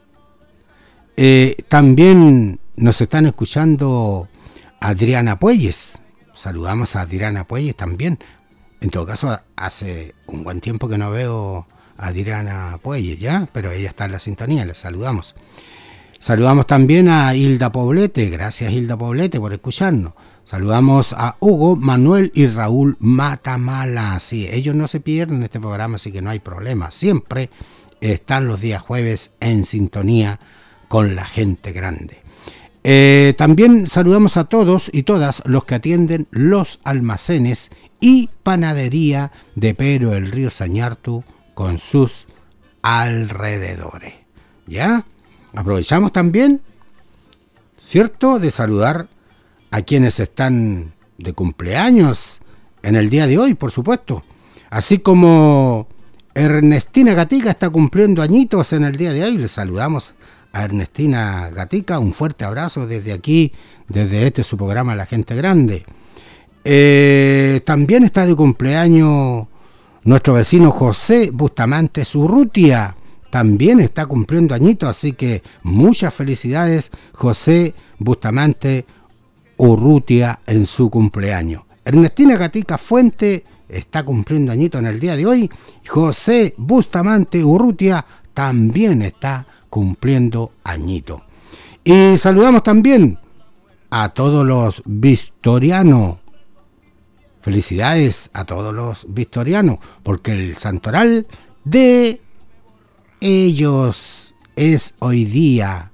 [SPEAKER 1] también nos están escuchando Adriana Puelles. Saludamos a Adriana Puelles también. En todo caso, hace un buen tiempo que no veo a Adriana Puelles, ¿ya? Pero ella está en la sintonía, le saludamos. Saludamos también a Hilda Poblete, gracias Hilda Poblete por escucharnos. Saludamos a Hugo, Manuel y Raúl Matamala. Sí, ellos no se pierden este programa, así que no hay problema. Siempre están los días jueves en sintonía con La Gente Grande. También saludamos a todos y todas los que atienden los almacenes y panadería de Pero el Río Sañartu con sus alrededores. ¿Ya? Aprovechamos también, ¿cierto?, de saludar a quienes están de cumpleaños en el día de hoy, por supuesto. Así como Ernestina Gatica está cumpliendo añitos en el día de hoy, les saludamos a Ernestina Gatica, un fuerte abrazo desde aquí, desde este su programa La Gente Grande. También está de cumpleaños nuestro vecino José Bustamante Urrutia, también está cumpliendo añitos, así que muchas felicidades José Bustamante Urrutia en su cumpleaños. Ernestina Gatica Fuente está cumpliendo añitos en el día de hoy. José Bustamante Urrutia también está cumpliendo añito. Y saludamos también a todos los vistorianos. Felicidades a todos los vistorianos, porque el santoral de ellos es hoy día,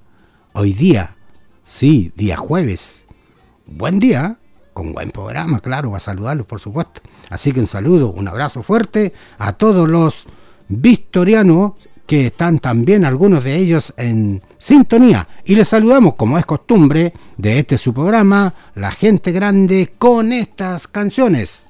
[SPEAKER 1] sí, día jueves. Buen día, con buen programa, claro, va a saludarlos, por supuesto. Así que un saludo, un abrazo fuerte a todos los vistorianos, que están también algunos de ellos en sintonía. Y les saludamos, como es costumbre, de este su programa, La Gente Grande, con estas canciones.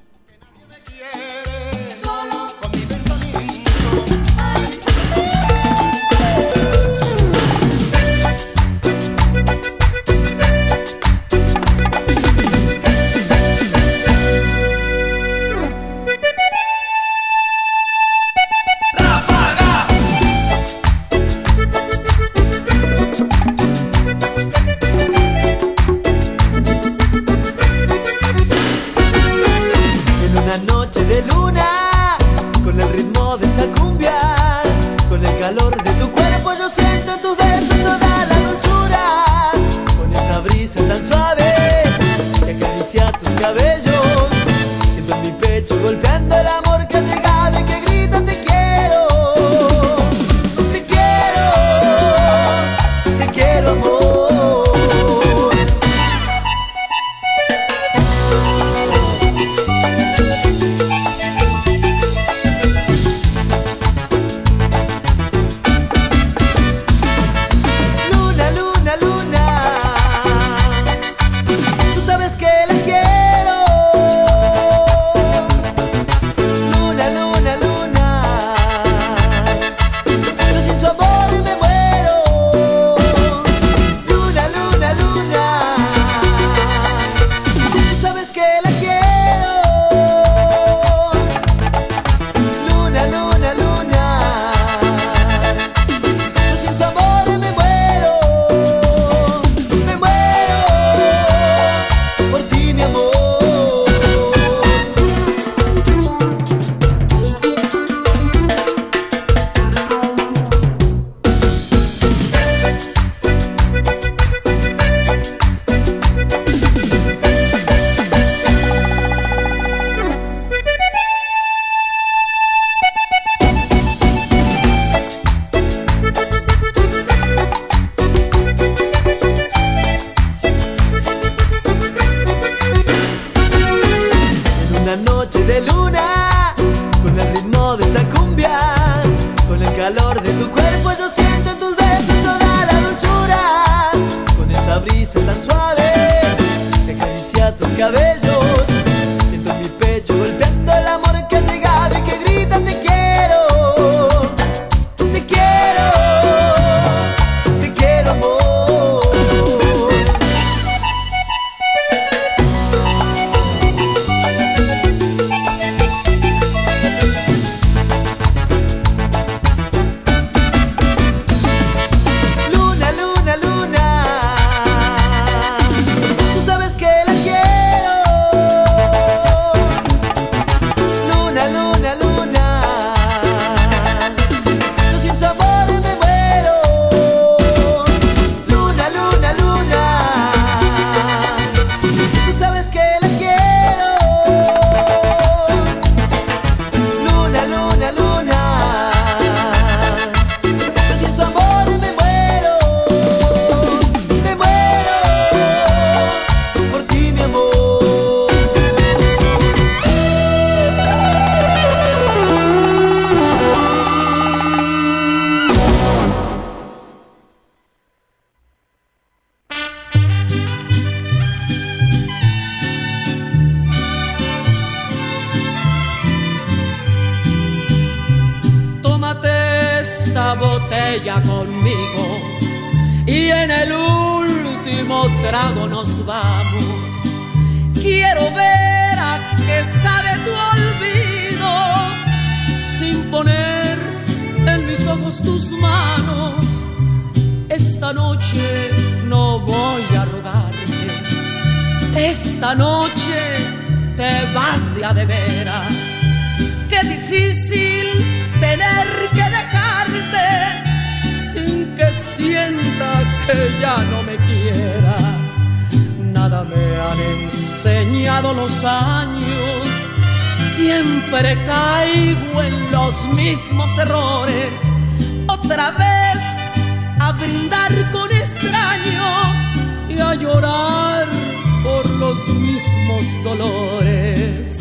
[SPEAKER 6] botella conmigo y en el último trago nos vamos. Quiero ver a qué sabe tu olvido sin poner en mis ojos tus manos. Esta noche no voy a rogarte, esta noche te vas de veras. Qué difícil tener que dejarte sin que sienta que ya no me quieras. Nada me han enseñado los años, siempre caigo en los mismos errores. Otra vez a brindar con extraños y a llorar por los mismos dolores.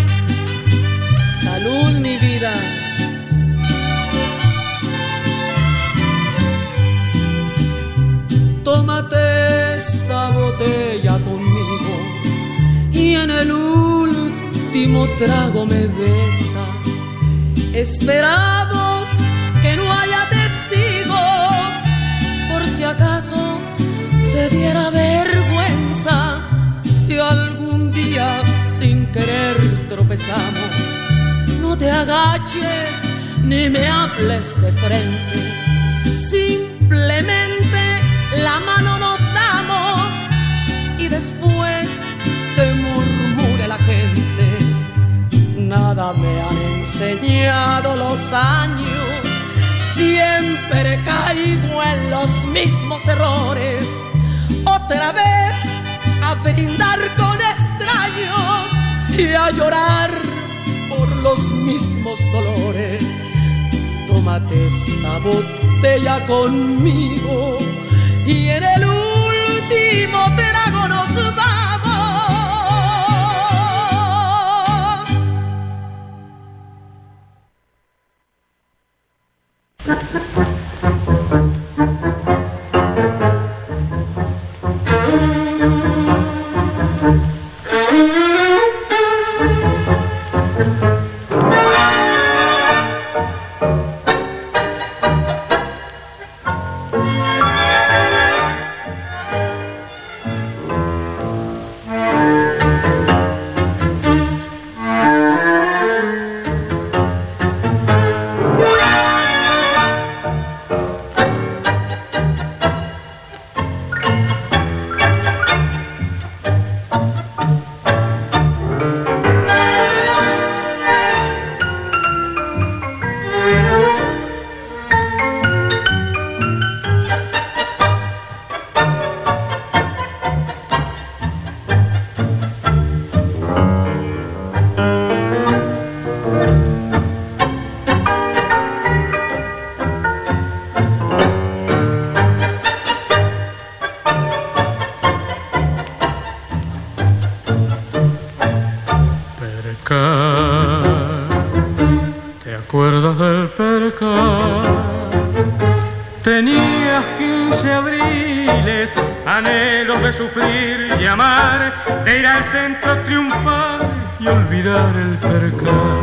[SPEAKER 6] Salud, mi vida. Tómate esta botella conmigo y en el último trago me besas. Esperamos que no haya testigos por si acaso te diera vergüenza si algún día sin querer tropezamos. No te agaches ni me hables de frente, simplemente la mano nos damos y después te murmure la gente. Nada me han enseñado los años, siempre caigo en los mismos errores. Otra vez a brindar con extraños y a llorar por los mismos dolores. Tómate esta botella conmigo y en el último trago nos vamos.
[SPEAKER 3] Tenías 15 abriles, anhelos de sufrir y amar, de ir al centro a triunfar y olvidar el percal.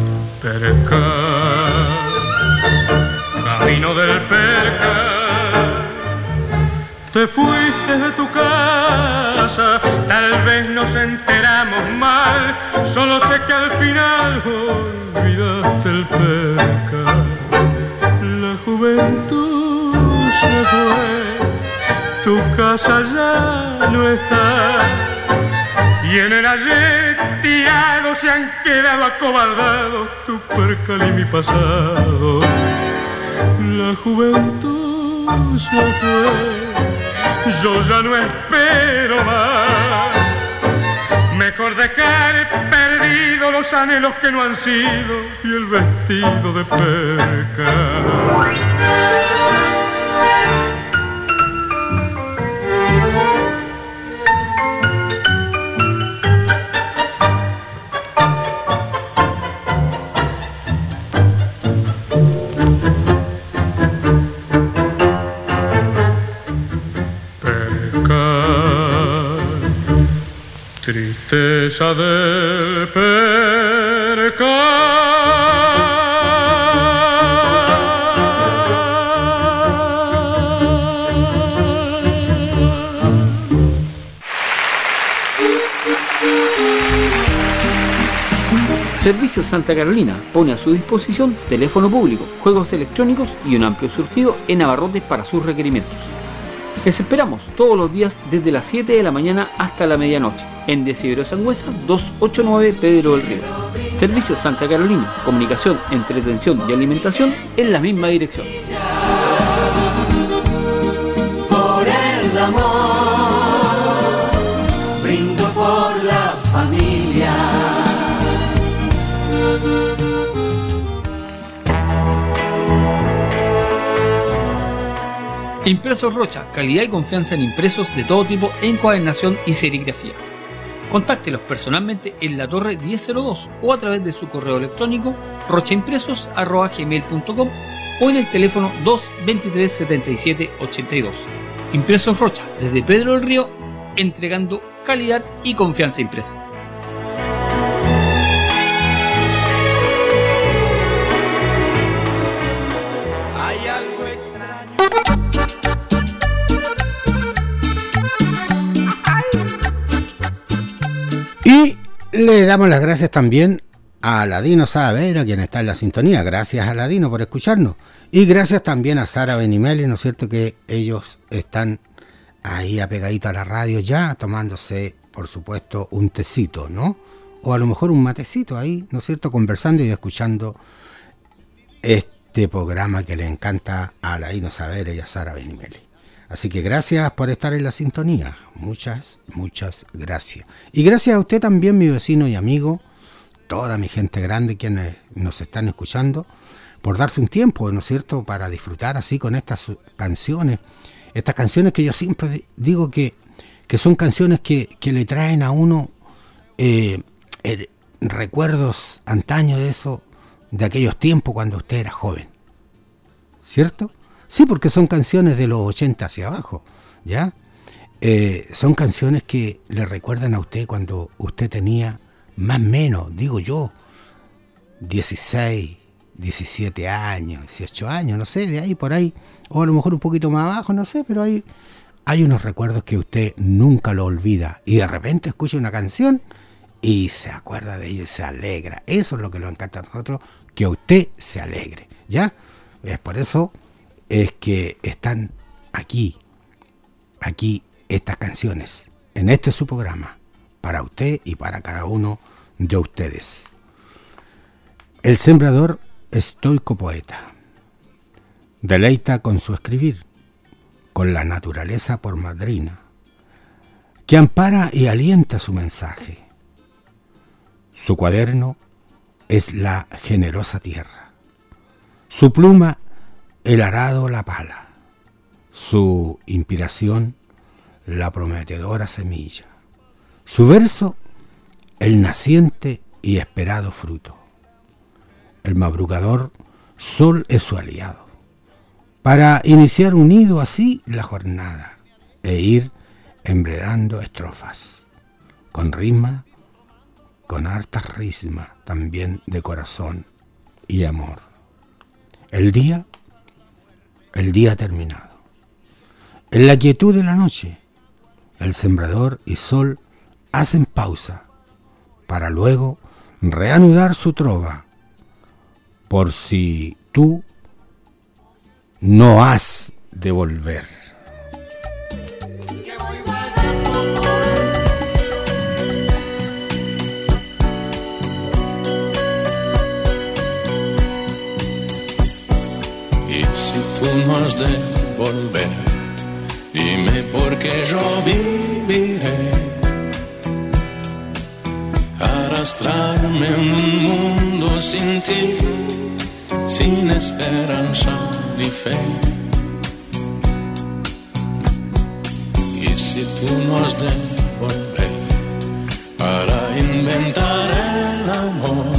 [SPEAKER 3] Camino del percal. Te fuiste de tu casa, tal vez nos enteramos mal, solo sé que al final olvidaste el percal. La juventud se fue, tu casa ya no está, y en el ayer tirado se han quedado acobardados tu percal y mi pasado. La juventud se fue, yo ya no espero más. Mejor dejar perdidos los anhelos que no han sido y el vestido de percal. Tristeza del percal.
[SPEAKER 8] Servicios Santa Carolina pone a su disposición teléfono público, juegos electrónicos y un amplio surtido en abarrotes para sus requerimientos. Les esperamos todos los días desde las 7 de la mañana hasta la medianoche en Desidero Sangüesa 289 Pedro del Río. Servicios Santa Carolina, comunicación, entretención y alimentación en la misma dirección.
[SPEAKER 6] Por el amor, brindo por la familia.
[SPEAKER 8] Impresos Rocha, calidad y confianza en impresos de todo tipo, encuadernación y serigrafía. Contáctelos personalmente en la Torre 1002 o a través de su correo electrónico rochaimpresos@gmail.com o en el teléfono 223 77 82. Impresos Rocha, desde Pedro del Río, entregando calidad y confianza impresa.
[SPEAKER 4] Hay algo extraño.
[SPEAKER 1] Y le damos las gracias también a Aladino Saavedra, quien está en la sintonía. Gracias, Aladino, por escucharnos. Y gracias también a Sara Benimeli, ¿no es cierto?, que ellos están ahí apegaditos a la radio ya, tomándose, por supuesto, un tecito, ¿no? O a lo mejor un matecito ahí, ¿no es cierto?, conversando y escuchando este programa que le encanta a Aladino Saavedra y a Sara Benimeli. Así que gracias por estar en la sintonía. Muchas, muchas gracias. Y gracias a usted también, mi vecino y amigo, toda mi gente grande quienes nos están escuchando, por darse un tiempo, ¿no es cierto?, para disfrutar así con estas canciones. Estas canciones que yo siempre digo que son canciones que le traen a uno recuerdos antaños de eso, de aquellos tiempos cuando usted era joven. ¿Cierto? Sí, porque son canciones de los 80 hacia abajo, ¿ya? Son canciones que le recuerdan a usted cuando usted tenía más o menos, digo yo, 16, 17 años, 18 años, no sé, de ahí por ahí, o a lo mejor un poquito más abajo, no sé, pero hay unos recuerdos que usted nunca lo olvida y de repente escucha una canción y se acuerda de ella y se alegra. Eso es lo que nos encanta a nosotros, que usted se alegre, ¿ya? Es por eso es que están aquí estas canciones, en este su programa, para usted y para cada uno de ustedes. El sembrador estoico poeta deleita con su escribir, con la naturaleza por madrina, que ampara y alienta su mensaje. Su cuaderno es la generosa tierra, su pluma el arado, la pala, su inspiración, la prometedora semilla, su verso, el naciente y esperado fruto. El madrugador sol es su aliado, para iniciar unido así la jornada e ir enredando estrofas, con rima, con hartas rismas también de corazón y amor. El día terminado. En la quietud de la noche, el sembrador y sol hacen pausa para luego reanudar su trova, por si tú no has de volver.
[SPEAKER 9] Tú no has de volver, dime por qué yo viviré, arrastrarme en un mundo sin ti, sin esperanza ni fe. Y si tú no has de volver para inventar el amor,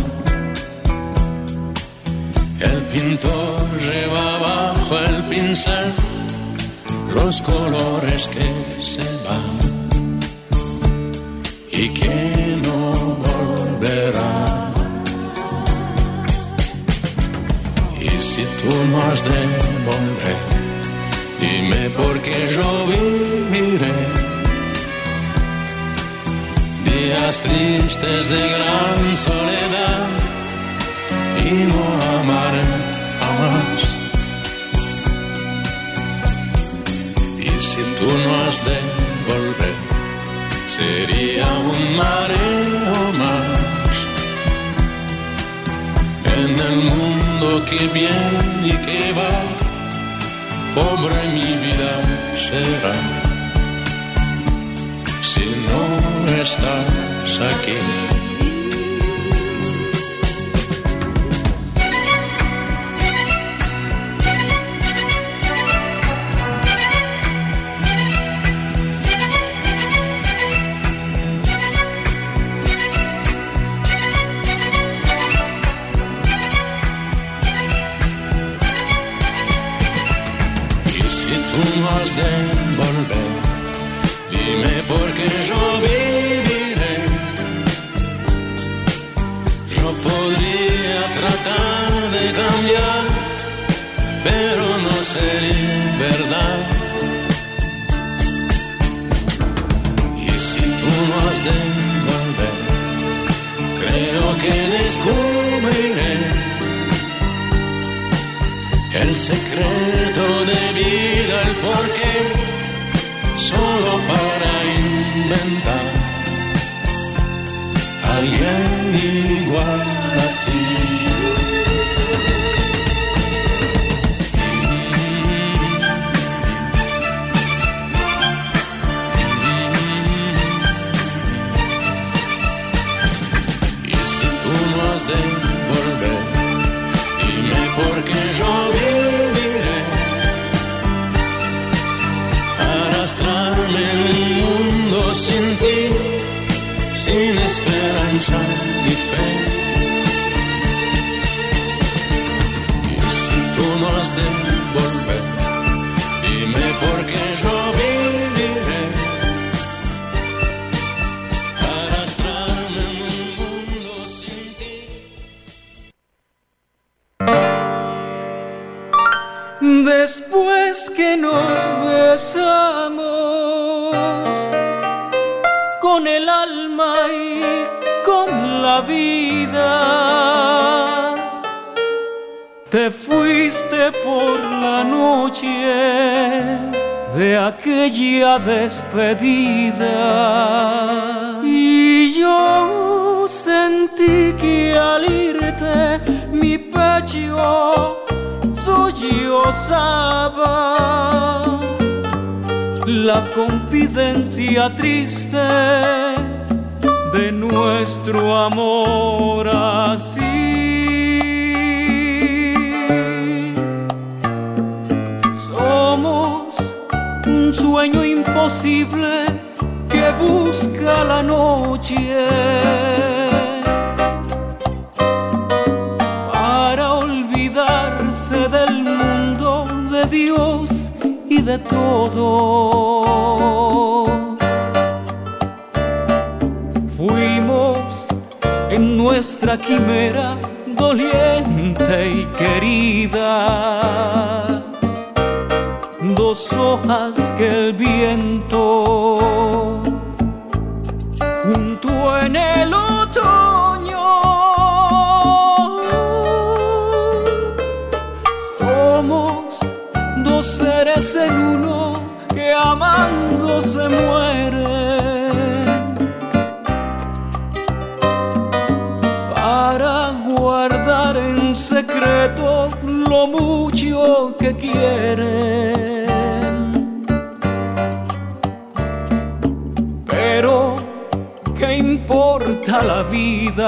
[SPEAKER 9] el pintor lleva bajo el pincel los colores que se van y que no volverán. Y si tú no has de volver, dime por qué yo viviré días tristes de gran soledad, no amaré jamás. Y si tú no has de volver, sería un mareo más en el mundo que viene y que va. Pobre mi vida será si no estás aquí. De volver, dime por qué yo viviré. Yo podría tratar de cambiar, pero no sería verdad. Y si tú no has de volver, creo que descubriré el secreto de vida, el porqué, solo para inventar alguien igual a ti. Y si tú no has de volver, dime por qué yo viviré, arrastrarme en un mundo sin ti, sin esperanza ni fe. Y si tú no has de volver, dime por qué yo viviré, arrastrarme en un mundo sin ti.
[SPEAKER 6] Después que nos besamos con el alma y con la vida, te fuiste por la noche de aquella despedida, y yo sentí que al irte mi pecho sollozaba la confidencia triste de nuestro amor así. Somos un sueño imposible que busca la noche para olvidarse del mundo, de Dios y de todo. Fuimos en nuestra quimera doliente y querida, dos hojas que el viento juntó en el otoño. Somos dos seres en uno que amando se mueren, para guardar en secreto lo mucho que quieren. Pero ¿qué importa la vida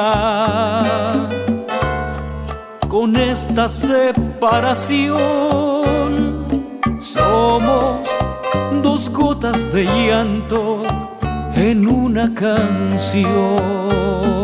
[SPEAKER 6] con esta separación? Somos dos gotas de llanto en una canción.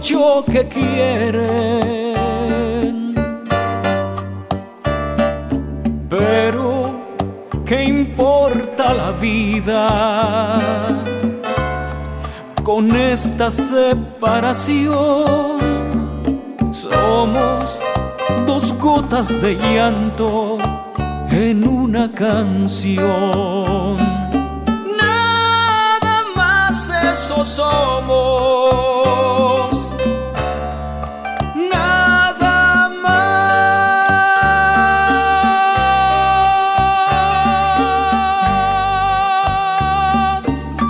[SPEAKER 6] mucho que quieren. Pero, ¿qué importa la vida con esta separación? Somos dos gotas de llanto en una canción. Nada más eso somos. Nada más.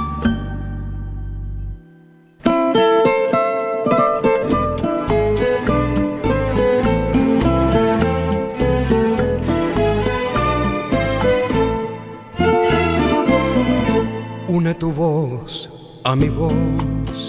[SPEAKER 7] Une tu voz a mi voz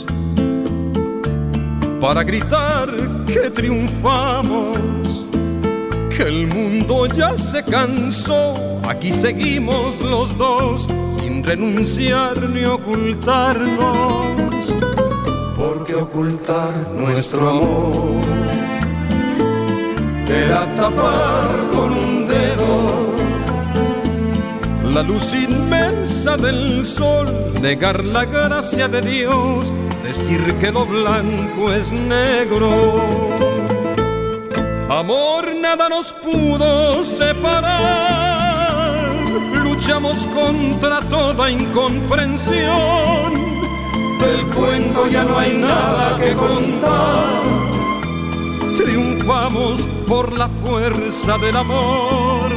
[SPEAKER 9] para gritar que triunfamos, que el mundo ya se cansó. Aquí seguimos los dos sin renunciar ni ocultarnos,
[SPEAKER 7] porque ocultar nuestro amor era tapar con un dedo
[SPEAKER 9] la luz inmensa del sol, negar la gracia de Dios, decir que lo blanco es negro. Amor, nada nos pudo separar, luchamos contra toda incomprensión. Del cuento ya no hay nada que contar, triunfamos por la fuerza del amor.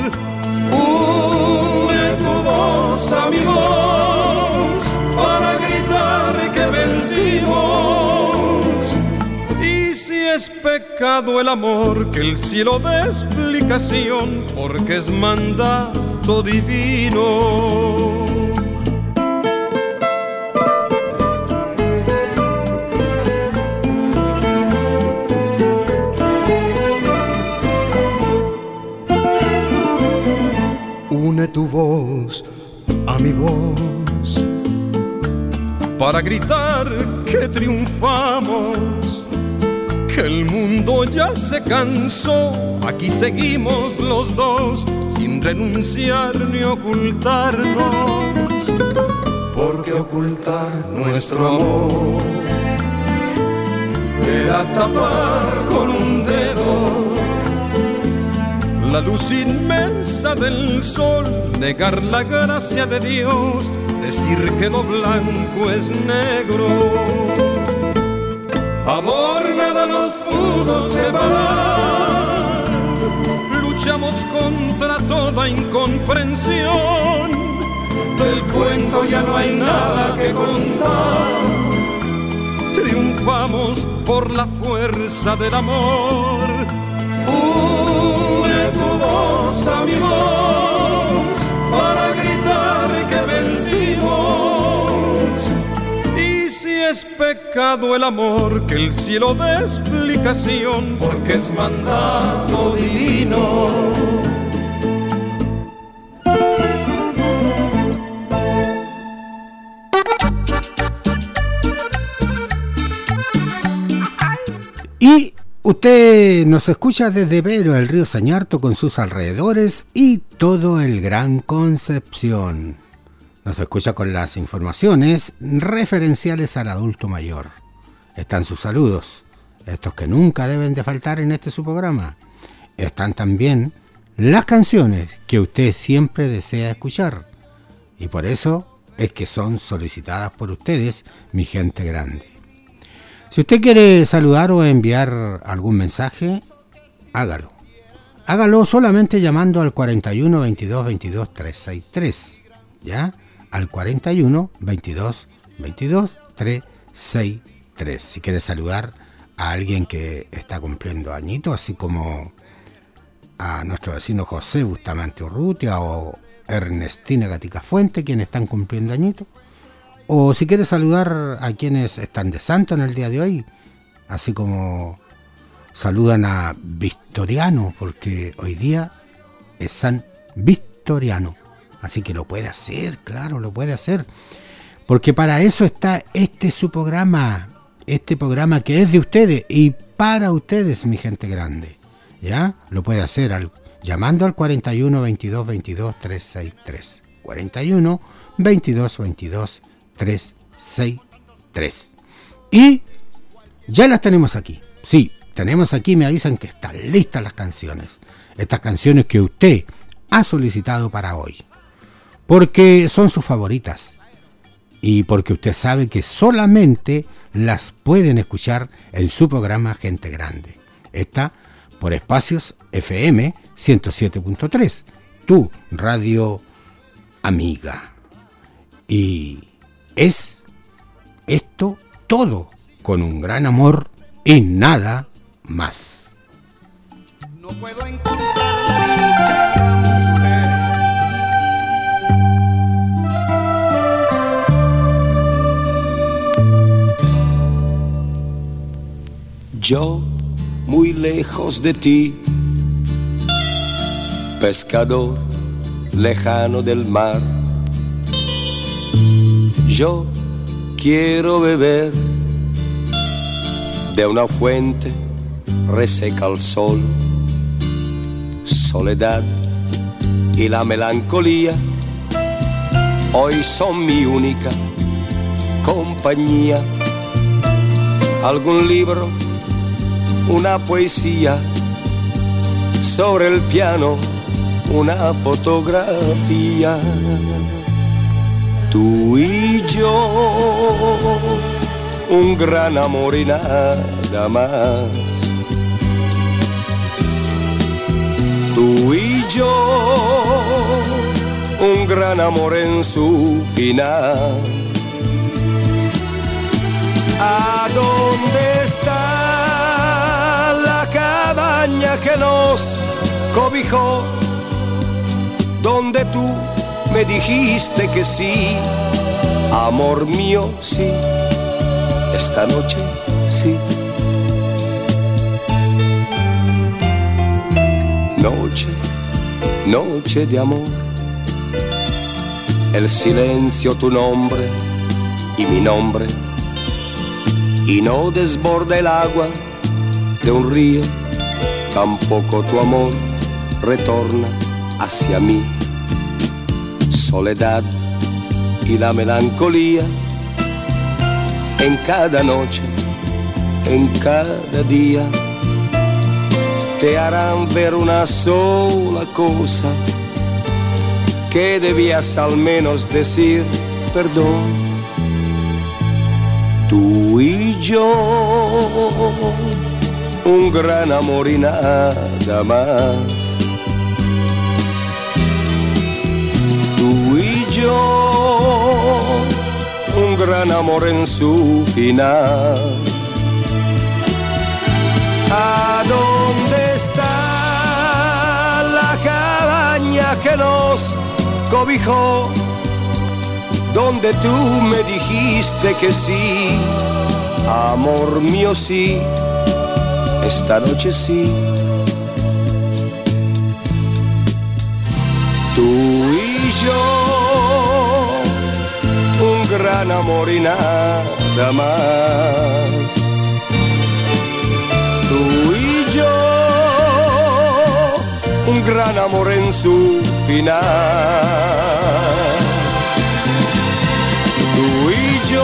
[SPEAKER 9] Une tu voz a mi voz para gritar que vencimos. Y si es pecado el amor, que el cielo dé explicación, porque es mandato divino.
[SPEAKER 7] Une tu voz a mi voz
[SPEAKER 9] para gritar que triunfamos, que el mundo ya se cansó. Aquí seguimos los dos sin renunciar ni ocultarnos,
[SPEAKER 7] porque ocultar nuestro amor era tapar con un dedo
[SPEAKER 9] la luz inmensa del sol, negar la gracia de Dios, decir que lo blanco es negro. Amor, nada nos pudo separar, luchamos contra toda incomprensión. Del cuento ya no hay nada que contar, triunfamos por la fuerza del amor. Une tu voz a mi voz para gritar que vencimos. Y si es pecado el amor, que el cielo dé explicación, porque es mandato divino.
[SPEAKER 1] Y usted nos escucha desde Vero, el río Sañarto con sus alrededores y todo el Gran Concepción. Nos escucha con las informaciones referenciales al adulto mayor. Están sus saludos, estos que nunca deben de faltar en este su programa. Están también las canciones que usted siempre desea escuchar. Y por eso es que son solicitadas por ustedes, mi gente grande. Si usted quiere saludar o enviar algún mensaje, hágalo. Hágalo solamente llamando al 41 22 22 363. ¿Ya? Al 41 22 22 363. Si quiere saludar a alguien que está cumpliendo añito, así como a nuestro vecino José Bustamante Urrutia o Ernestina Gatica Fuente, quienes están cumpliendo añito. O si quiere saludar a quienes están de santo en el día de hoy, así como saludan a Victoriano, porque hoy día es San Victoriano. Así que lo puede hacer, claro, lo puede hacer. Porque para eso está este su programa, este programa que es de ustedes y para ustedes, mi gente grande. ¿Ya? Lo puede hacer llamando al 41 22 22 363. 41 22 22 363. Y ya las tenemos aquí. Sí, tenemos aquí, me avisan que están listas las canciones. Estas canciones que usted ha solicitado para hoy. Porque son sus favoritas. Y porque usted sabe que solamente las pueden escuchar en su programa Gente Grande. Está por Espacios FM 107.3, tu radio amiga. Y es esto todo con un gran amor y nada más.
[SPEAKER 4] No puedo encontrar la dicha de
[SPEAKER 7] mujer. Yo, muy lejos de ti, pescador lejano del mar, yo quiero beber de una fuente reseca al sol. Soledad y la melancolía hoy son mi única compañía. Algún libro, una poesía, sobre el piano una fotografía. Tú y yo, un gran amor y nada más. Tú y yo, un gran amor en su final. ¿A dónde está la cabaña que nos cobijó? Donde tú me dijiste que sí, amor mío, sí, esta noche sí. Noche, noche de amor, el silencio tu nombre y mi nombre, y no desborda el agua de un río, tampoco tu amor retorna hacia mí. Soledad y la melancolía en cada noche, en cada día, te harán ver una sola cosa, que debías al menos decir perdón. Tú y yo, un gran amor y nada más. Tú y yo, un gran amor en su final. ¿A dónde está la cabaña que nos cobijó? Donde tú me dijiste que sí, amor mío, sí, esta noche sí. Tú y yo, un gran amor y nada más. Tú y yo, un gran amor en su final. Tú y yo,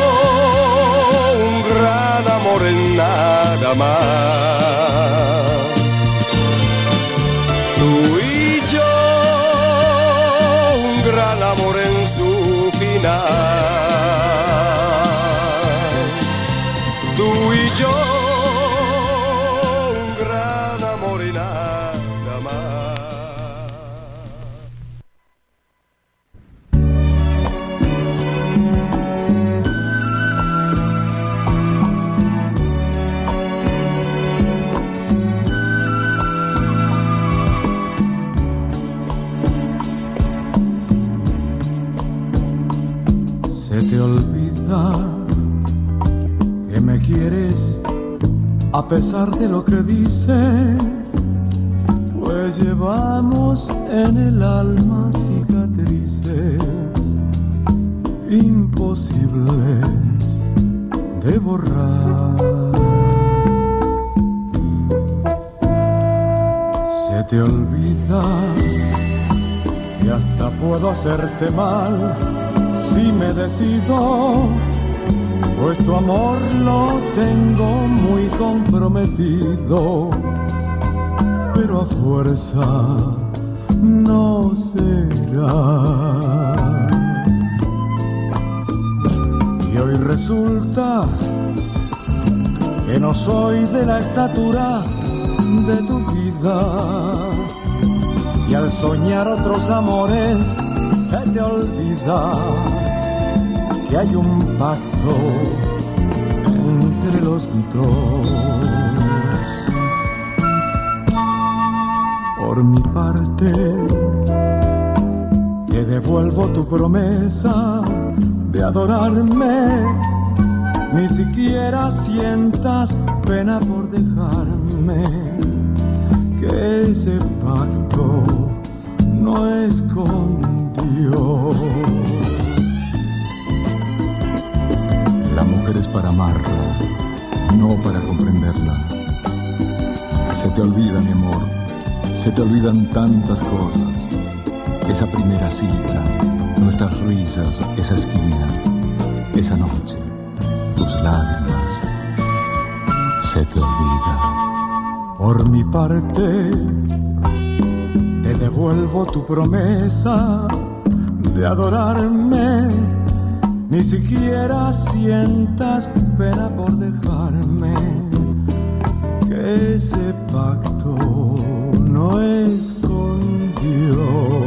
[SPEAKER 7] un gran amor en nada más. Tú y yo, un gran amor en su final. Tú y yo,
[SPEAKER 12] a pesar de lo que dices, pues llevamos en el alma cicatrices imposibles
[SPEAKER 9] de borrar. Se te olvida que hasta puedo hacerte mal si me decido, pues tu amor lo tengo muy comprometido, pero a fuerza no será. Y hoy resulta que no soy de la estatura de tu vida, y al soñar otros amores se te olvida que hay un pacto entre los dos. Por mi parte, te devuelvo tu promesa de adorarme, ni siquiera sientas pena por dejarme, que ese pacto no es con Dios. La mujer es para amarla, no para comprenderla. Se te olvida, mi amor, se te olvidan tantas cosas. Esa primera cita, nuestras risas, esa esquina, esa noche, tus lágrimas, se te olvida. Por mi parte, te devuelvo tu promesa de adorarme, ni siquiera sientas pena por dejarme, que ese pacto no es con Dios.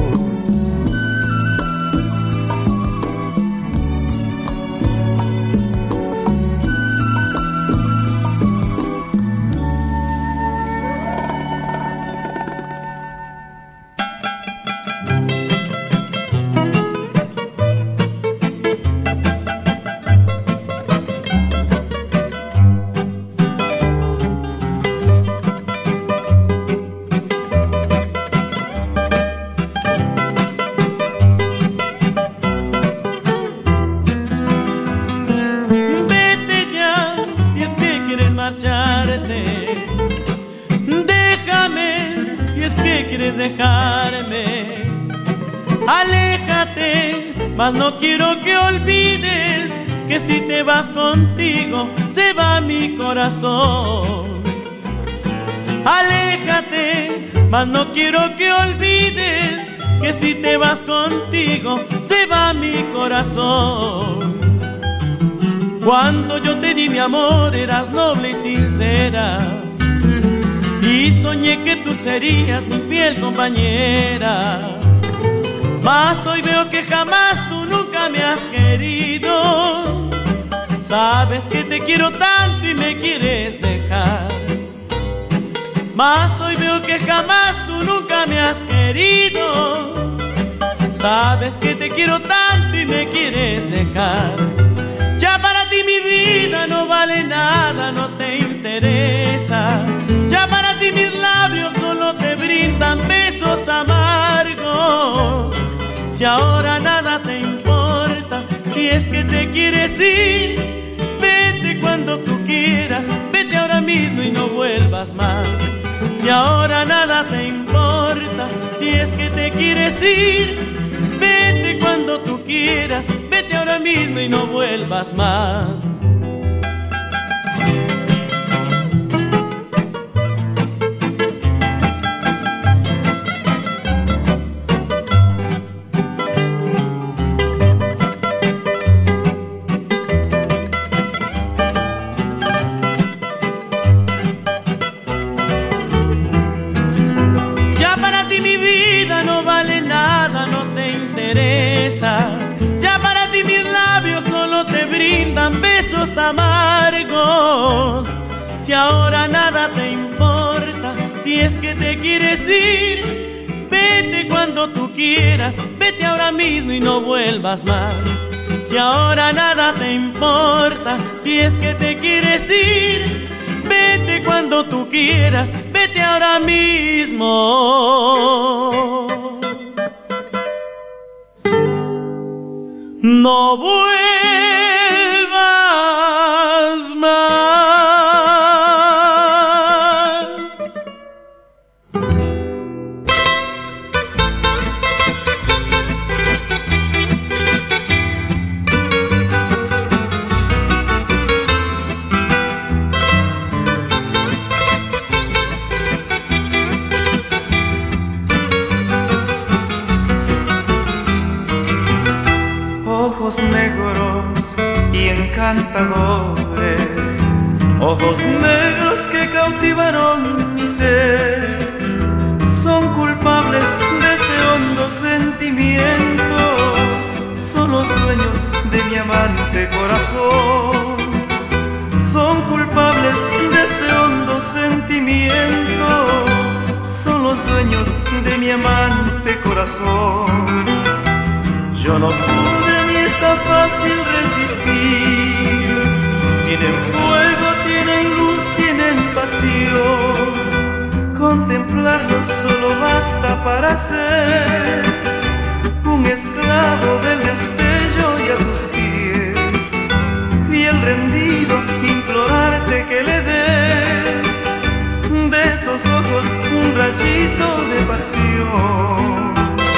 [SPEAKER 11] Mas no quiero que olvides que si te vas contigo se va mi corazón. Aléjate, mas no quiero que olvides que si te vas contigo se va mi corazón. Cuando yo te di mi amor eras noble y sincera, y soñé que tú serías mi fiel compañera. Mas hoy veo que jamás tú nunca me has querido. Sabes que te quiero tanto y me quieres dejar. Mas hoy veo que jamás tú nunca me has querido. Sabes que te quiero tanto y me quieres dejar. Ya para ti mi vida no vale nada, no te interesa. Ya para ti mis labios solo te brindan besos amargos. Si ahora nada te importa, si es que te quieres ir, vete cuando tú quieras, vete ahora mismo y no vuelvas más. Si ahora nada te importa, si es que te quieres ir, vete cuando tú quieras, vete ahora mismo y no vuelvas más. Besos amargos. Si ahora nada te importa, si es que te quieres ir, vete cuando tú quieras, vete ahora mismo y no vuelvas más. Si ahora nada te importa, si es que te quieres ir, vete cuando tú quieras, vete ahora mismo. No vuelvas
[SPEAKER 2] ojos negros y encantadores, ojos negros que cautivaron mi ser, son culpables de este hondo sentimiento, son los dueños de mi amante corazón, son culpables de este hondo sentimiento, son los dueños de mi amante corazón. Yo no pude ni es tan fácil resistir, tienen fuego, tienen luz, tienen pasión, contemplarlos solo basta para ser un esclavo del destello y a tus pies, fiel rendido, implorarte que le des de esos ojos un rayito de pasión.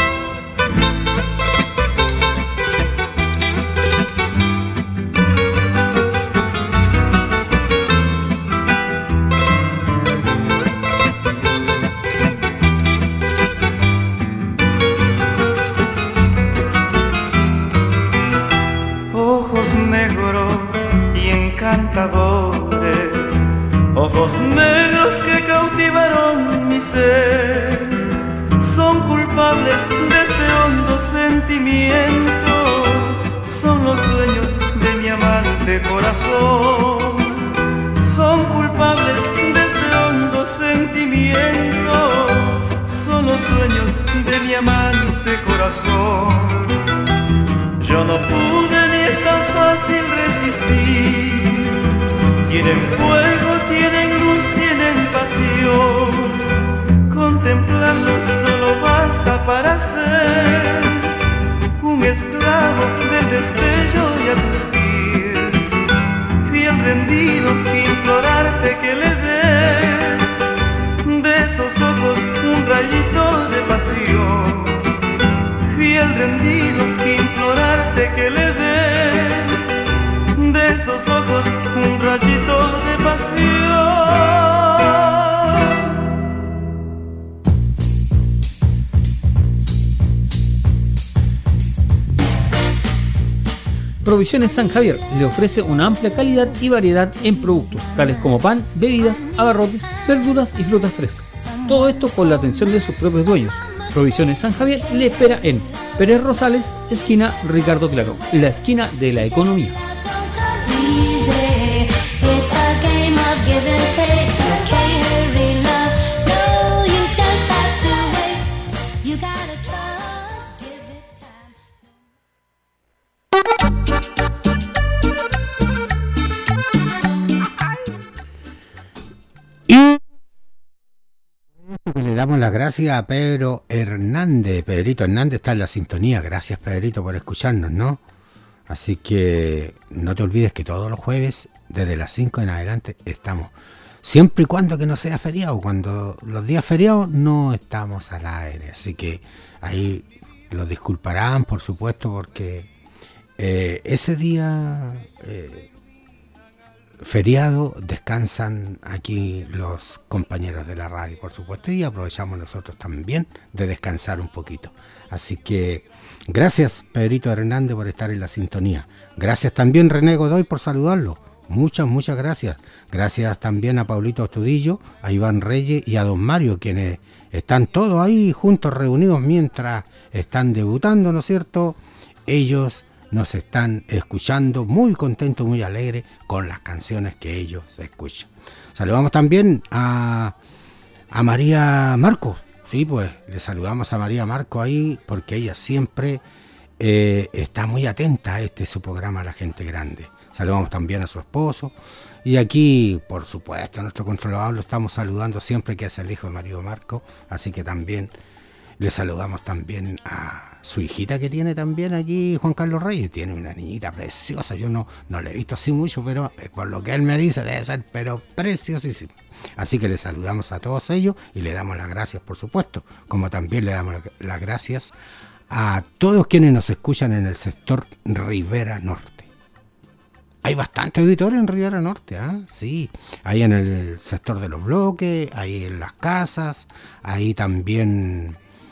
[SPEAKER 2] Ojos negros que cautivaron mi ser, son culpables de este hondo sentimiento, son los dueños de mi amante corazón, son culpables de este hondo sentimiento, son los dueños de mi amante corazón. Yo no pude ni es tan fácil resistir, tienen fuego, tienen luz, tienen pasión, contemplarlos solo basta para ser un esclavo del destello y a tus pies, fiel rendido, implorarte que le des de esos ojos un rayito de pasión, fiel rendido, implorarte que le des de esos ojos un rayito de pasión.
[SPEAKER 8] Provisiones San Javier le ofrece una amplia calidad y variedad en productos, tales como pan, bebidas, abarrotes, verduras y frutas frescas. Todo esto con la atención de sus propios dueños. Provisiones San Javier le espera en Pérez Rosales, esquina Ricardo Claro, la esquina de la economía.
[SPEAKER 1] Le damos las gracias a Pedro Hernández. Pedrito Hernández está en la sintonía. Gracias, Pedrito, por escucharnos, ¿no? Así que no te olvides que todos los jueves, desde las 5 en adelante, estamos. Siempre y cuando que no sea feriado. Cuando los días feriados no estamos al aire. Así que ahí lo disculparán, por supuesto, porque ese día feriado descansan aquí los compañeros de la radio, por supuesto, y aprovechamos nosotros también de descansar un poquito. Así que gracias, Pedrito Hernández, por estar en la sintonía. Gracias también, René Godoy, por saludarlo. Muchas gracias. Gracias también a Paulito Astudillo, a Iván Reyes y a Don Mario, quienes están todos ahí juntos, reunidos mientras están debutando, ¿no es cierto? Ellos nos están escuchando muy contentos, muy alegres con las canciones que ellos escuchan. Saludamos también a María Marcos. Sí, pues le saludamos a María Marcos ahí porque ella siempre está muy atenta a su programa La Gente Grande. Saludamos también a su esposo. Y aquí, por supuesto, a nuestro controlador lo estamos saludando siempre que es el hijo de María Marcos. Así que también le saludamos también a su hijita que tiene también aquí, Juan Carlos Reyes. Tiene una niñita preciosa. Yo no la he visto así mucho, pero por lo que él me dice debe ser pero preciosísimo. Así que le saludamos a todos ellos y le damos las gracias, por supuesto. Como también le damos las gracias a todos quienes nos escuchan en el sector Rivera Norte. Hay bastante auditorio en Rivera Norte, ¿eh? Sí, ahí en el sector de los bloques, ahí en las casas, ahí también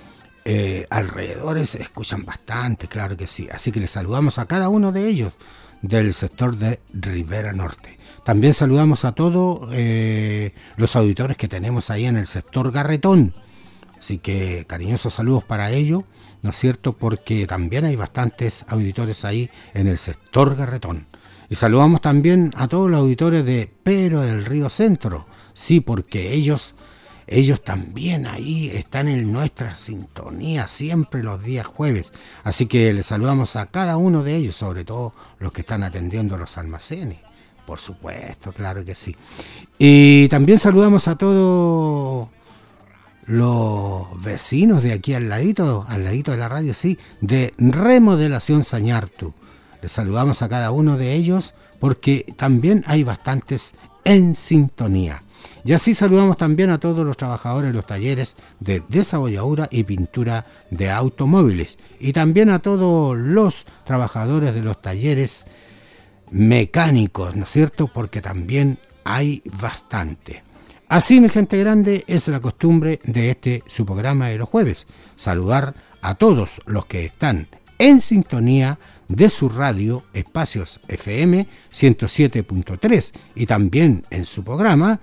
[SPEAKER 1] alrededores escuchan bastante, claro que sí. Así que les saludamos a cada uno de ellos del sector de Rivera Norte. También saludamos a todos los auditores que tenemos ahí en el sector Garretón. Así que cariñosos saludos para ellos, ¿no es cierto? Porque también hay bastantes auditores ahí en el sector Garretón. Y saludamos también a todos los auditores de Pero del Río Centro. Sí, porque ellos también ahí están en nuestra sintonía siempre los días jueves. Así que les saludamos a cada uno de ellos, sobre todo los que están atendiendo los almacenes. Por supuesto, claro que sí. Y también saludamos a todos los vecinos de aquí al ladito de la radio, sí, de Remodelación Sañartu. Les saludamos a cada uno de ellos porque también hay bastantes en sintonía. Y así saludamos también a todos los trabajadores de los talleres de desabolladura y pintura de automóviles. Y también a todos los trabajadores de los talleres mecánicos, ¿no es cierto? Porque también hay bastante. Así, mi gente grande, es la costumbre de su programa de los jueves. Saludar a todos los que están en sintonía de su radio Espacios FM 107.3 y también en su programa,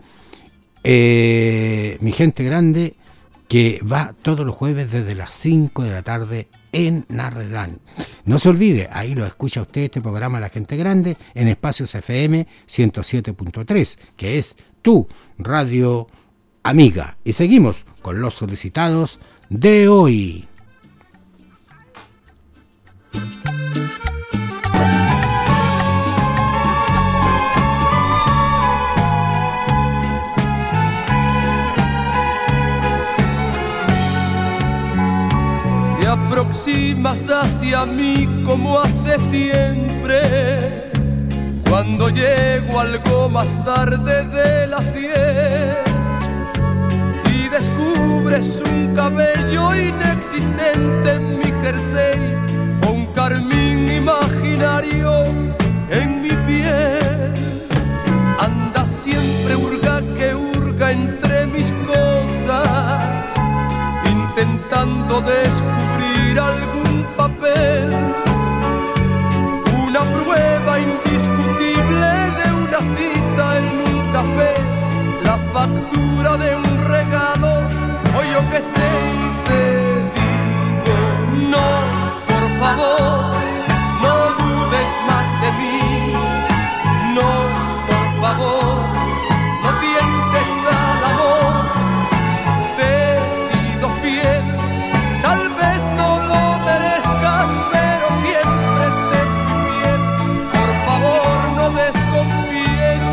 [SPEAKER 1] mi gente grande, que va todos los jueves desde las 5 de la tarde en Narrelán. No se olvide, ahí lo escucha usted, este programa La Gente Grande, en Espacios FM 107.3, que es tu radio amiga. Y seguimos con los solicitados de hoy.
[SPEAKER 13] Te aproximas hacia mí como hace siempre, cuando llego algo más tarde de las 10 y descubres un cabello inexistente en mi jersey o un carmín imaginario en mi piel. Andas siempre hurga que hurga entre mis cosas, intentando descubrir algún papel, una prueba indiscutible de una cita en un café, la factura de un regalo, o yo qué sé, y te digo, no, por favor, no dudes más de mí, no, por favor, no tientes al amor, te he sido fiel, tal vez no lo merezcas, pero siempre te fui fiel, por favor no desconfíes,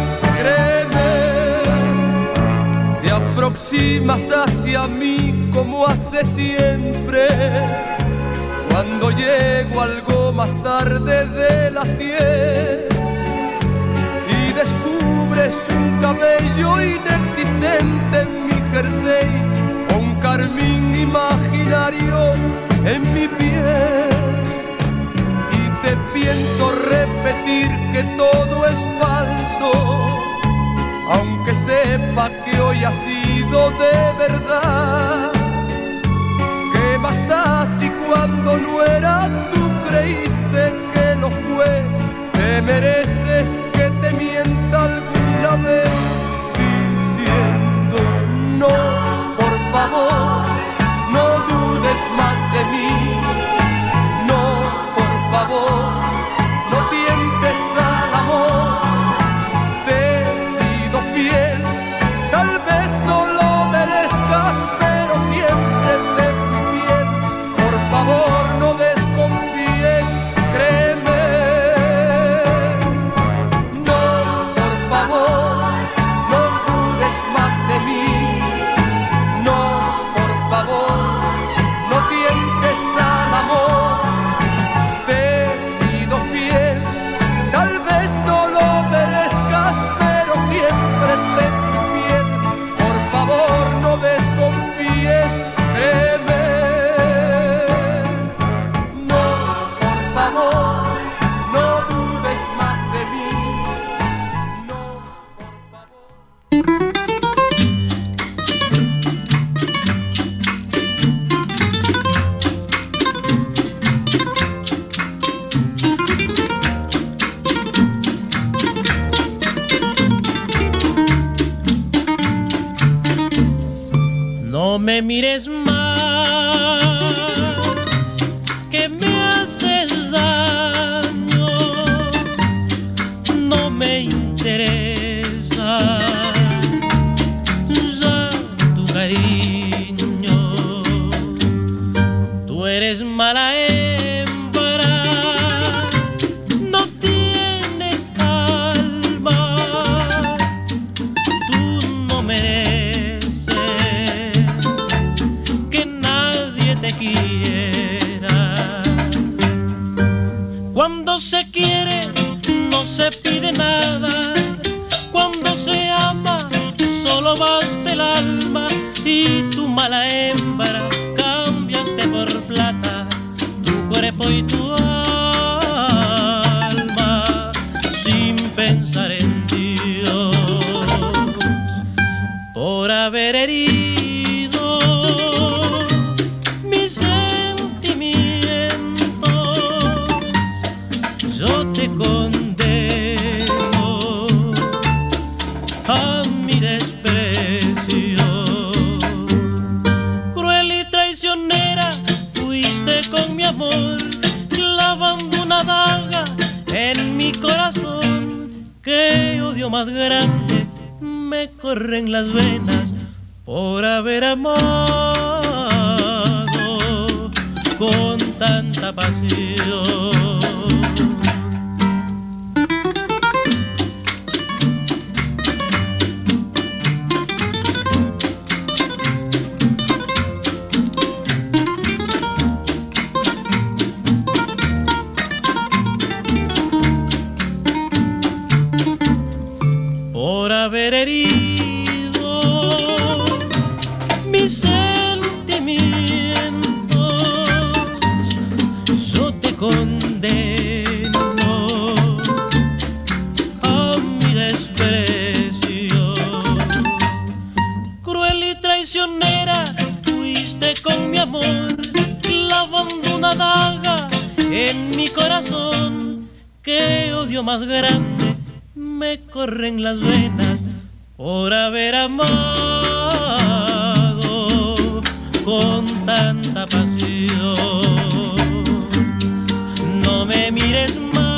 [SPEAKER 13] créeme. Te aproximas hacia mí como hace siempre, cuando llego algo más tarde de las 10 y descubres un cabello inexistente en mi jersey o un carmín imaginario en mi piel. Y te pienso repetir que todo es falso, aunque sepa que hoy ha sido de verdad. ¿Qué más da si cuando no era tú creíste que no fue? Te mereces que te mienta alguna vez diciendo no, por favor, no dudes más de mí, no, por favor, no tientes al amor, te he sido fiel, tal vez no lo merezcas, pero siempre te fui fiel, por favor no desconfíes,
[SPEAKER 11] eres mala hembra, no tienes alma, tú no mereces que nadie te quiera. Cuando se quiere no se pide nada, cuando se ama solo basta el alma, y tu mala hembra cambiaste por plata tu cuerpo y tu alma, sin pensar en Dios, por haber herido mis sentimientos. Yo te condeno a mi desprecio. Cruel y traicionera fuiste con mi amor, clavando una daga en mi corazón. Qué odio más grande me corre en las venas por haber amado con tanta pasión. Por haber herido mis sentimientos, yo te condeno a mi desprecio. Cruel y traicionera fuiste con mi amor, clavando una daga en mi corazón. Qué odio más grande me corren las venas por haber amado con tanta pasión. No me mires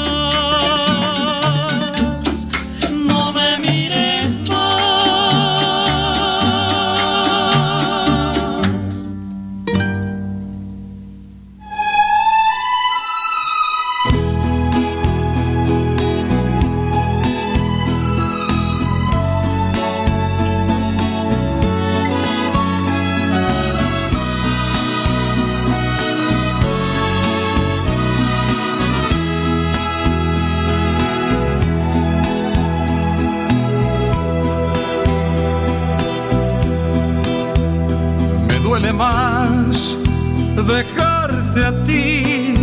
[SPEAKER 11] más, no me mires más.
[SPEAKER 9] Duele más dejarte a ti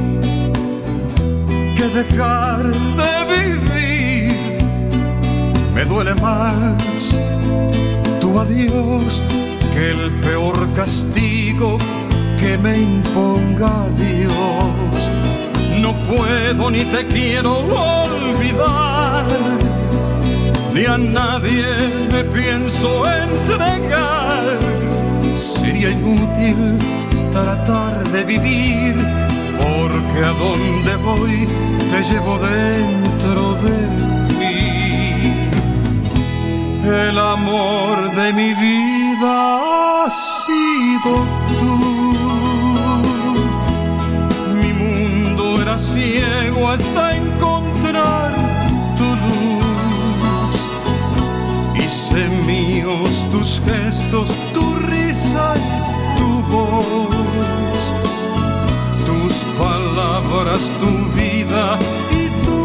[SPEAKER 9] que dejar de vivir. Me duele más tu adiós que el peor castigo que me imponga Dios. No puedo ni te quiero olvidar, ni a nadie me pienso entregar. Sería inútil tratar de vivir, porque a donde voy te llevo dentro de mí. El amor de mi vida has sido tú. Mi mundo era ciego hasta encontrar tu luz. Hice míos tus gestos, tu risa y tu voz, tus palabras, tu vida y tu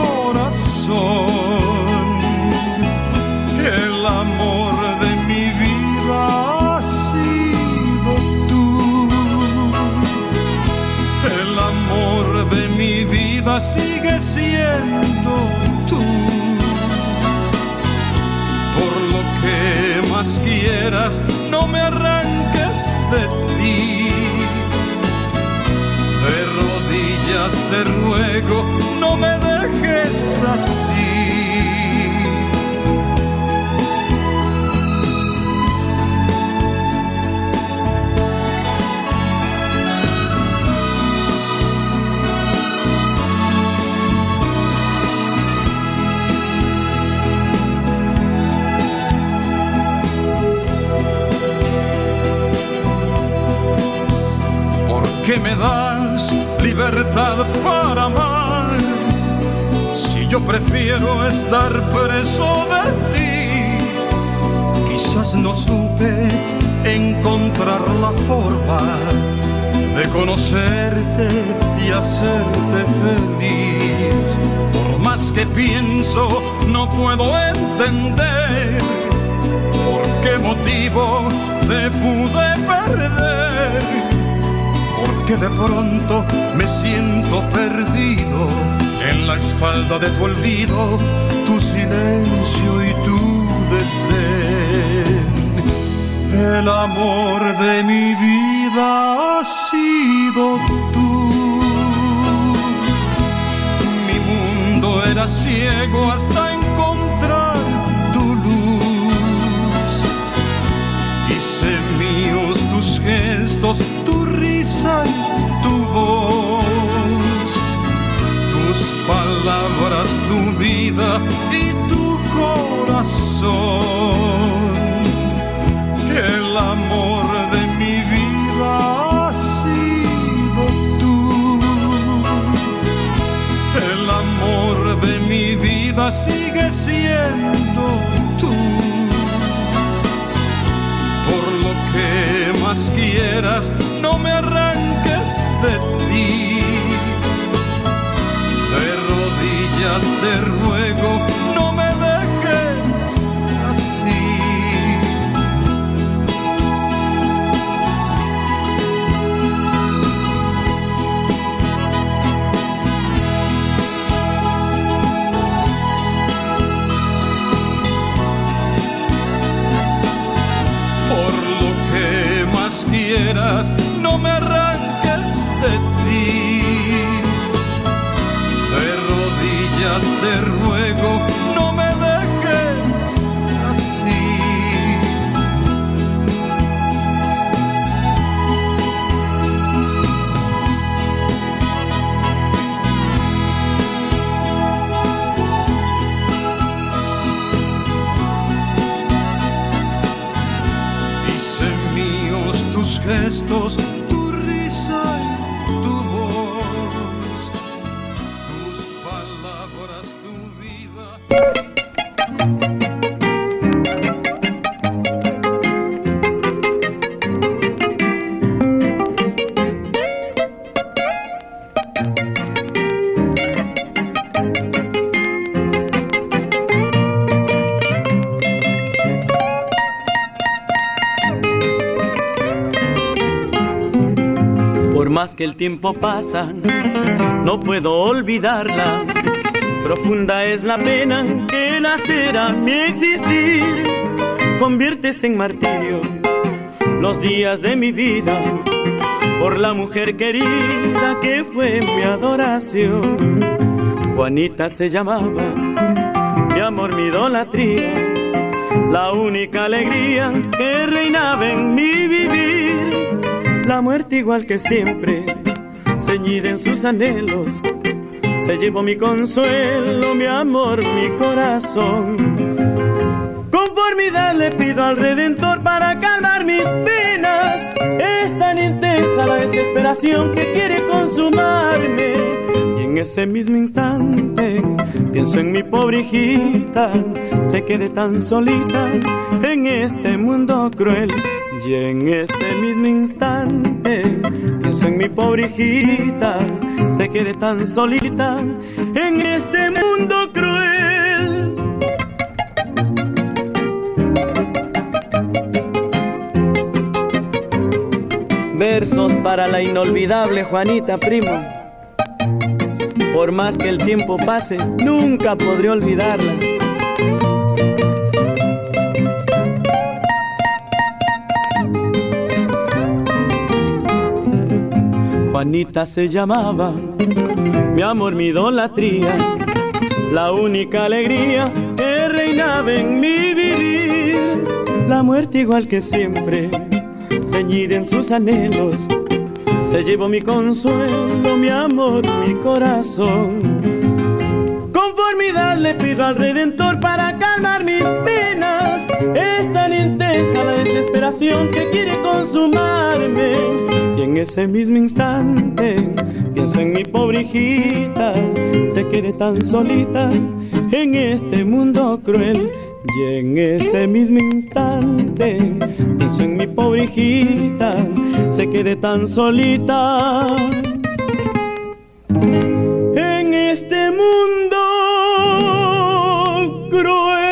[SPEAKER 9] corazón. El amor de mi vida has sido tú. El amor de mi vida sigue siendo tú. Por lo que más quieras, no me arranques de ti. De rodillas te ruego, no me dejes así. Que me
[SPEAKER 14] me das libertad para amar. Si yo prefiero estar preso de ti, quizás no supe encontrar la forma de conocerte y hacerte feliz. Por más que pienso, no puedo entender por qué motivo te pude perder. Porque de pronto me siento perdido en la espalda de tu olvido, tu silencio y tu desdén. El amor de mi vida has sido tú. Mi mundo era ciego hasta encontrar tu luz. Hice míos tus gestos, tu risa y tu voz, tus palabras, tu vida y tu corazón. El amor de mi vida has sido tú. El amor de mi vida sigue siendo tú. Por lo que más quieras, no me arranques de ti. De rodillas te ruego, no me dejes así. Quieras, no me arranques de ti. De rodillas te ruego, no me dejes así. Gestos, tu risa y tu voz, tus palabras, tu vida.
[SPEAKER 11] Que el tiempo pasa, no puedo olvidarla. Profunda es la pena que lacera mi existir. Conviertes en martirio los días de mi vida por la mujer querida que fue mi adoración. Juanita se llamaba, mi amor, mi idolatría, la única alegría que reinaba en mi vivir. La muerte igual que siempre, ceñida en sus anhelos, se llevó mi consuelo, mi amor, mi corazón. Conformidad le pido al Redentor para calmar mis penas. Es tan intensa la desesperación que quiere consumarme. Y en ese mismo instante pienso en mi pobre hijita, se quede tan solita en este mundo cruel. Y en ese mismo instante pienso en mi pobre hijita, se quede tan solita en este mundo cruel. Versos para la inolvidable Juanita, primo. Por más que el tiempo pase, nunca podré olvidarla. Juanita se llamaba, mi amor, mi idolatría, la única alegría que reinaba en mi vivir. La muerte igual que siempre, ceñida en sus anhelos, se llevó mi consuelo, mi amor, mi corazón. Conformidad le pido al Redentor para calmar mis penas. Es tan intensa la desesperación desesperación que quiere consumarme. Y en ese mismo instante pienso en mi pobre hijita, se quede tan solita en este mundo cruel. Y en ese mismo instante pienso en mi pobre hijita, se quede tan solita en este mundo cruel.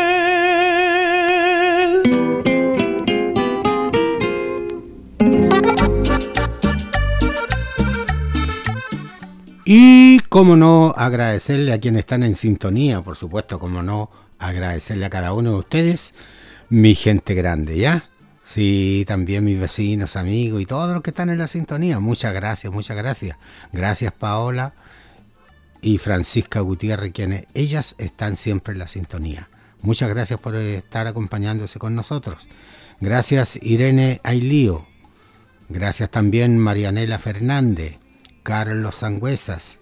[SPEAKER 1] Y cómo no agradecerle a quienes están en sintonía, por supuesto, cómo no agradecerle a cada uno de ustedes, mi gente grande, ¿ya? Sí, también mis vecinos, amigos y todos los que están en la sintonía. Muchas gracias, muchas gracias. Gracias Paola y Francisca Gutiérrez, quienes ellas están siempre en la sintonía. Muchas gracias por estar acompañándose con nosotros. Gracias Irene Ailío. Gracias también Marianela Fernández, Carlos Sangüesas,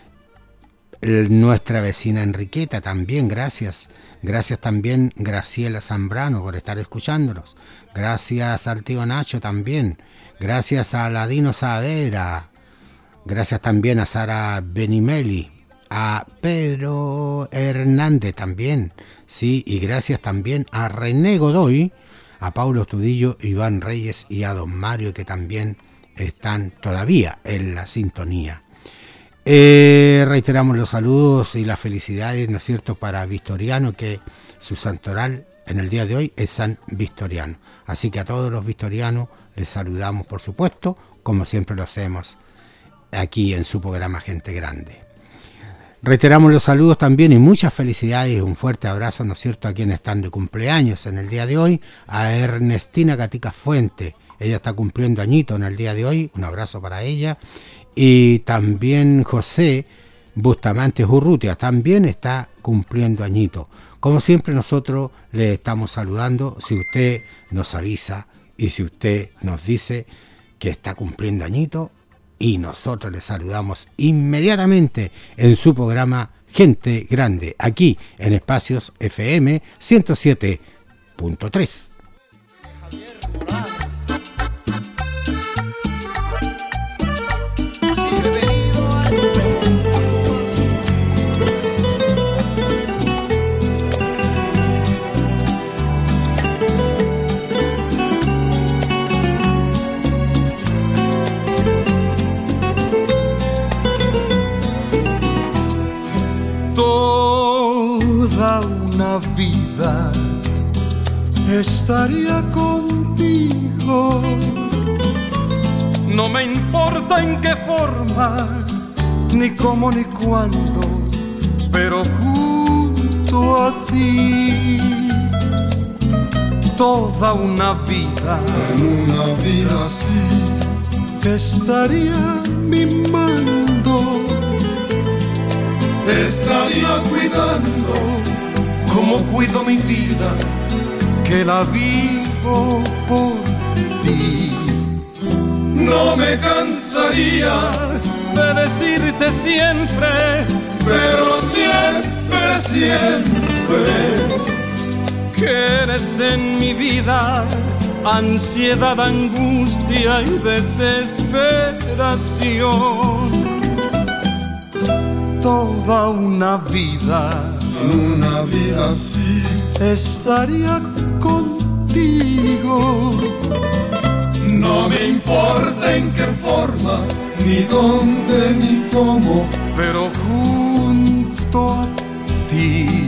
[SPEAKER 1] nuestra vecina Enriqueta también, gracias. Gracias también Graciela Zambrano por estar escuchándonos. Gracias al tío Nacho también. Gracias a Ladino Saavedra. Gracias también a Sara Benimeli. A Pedro Hernández también. Sí, y gracias también a René Godoy, a Paulo Tudillo, Iván Reyes y a don Mario, que también están todavía en la sintonía. Reiteramos los saludos y las felicidades, ¿no es cierto?, para Victoriano, que su santoral en el día de hoy es San Victoriano. Así que a todos los victorianos les saludamos, por supuesto, como siempre lo hacemos aquí en su programa Gente Grande. Reiteramos los saludos también y muchas felicidades y un fuerte abrazo, ¿no es cierto?, a quienes están de cumpleaños en el día de hoy. A Ernestina Gatica Fuente, ella está cumpliendo añito en el día de hoy, un abrazo para ella. Y también José Bustamante Urrutia también está cumpliendo añito. Como siempre nosotros le estamos saludando, si usted nos avisa y si usted nos dice que está cumpliendo añito, y nosotros le saludamos inmediatamente en su programa Gente Grande, aquí en Espacios FM 107.3.
[SPEAKER 12] Toda una vida estaría contigo. No me importa en qué forma, ni cómo ni cuándo, pero junto a ti. Toda una vida, en una vida así, te estaría mimando. Te estaría cuidando como cuido mi vida, que la vivo por ti. No me cansaría de decirte siempre, pero siempre, siempre, que eres en mi vida ansiedad, angustia y desesperación. Toda una vida, una vida así, estaría contigo. No me importa en qué forma, ni dónde, ni cómo, pero junto a ti.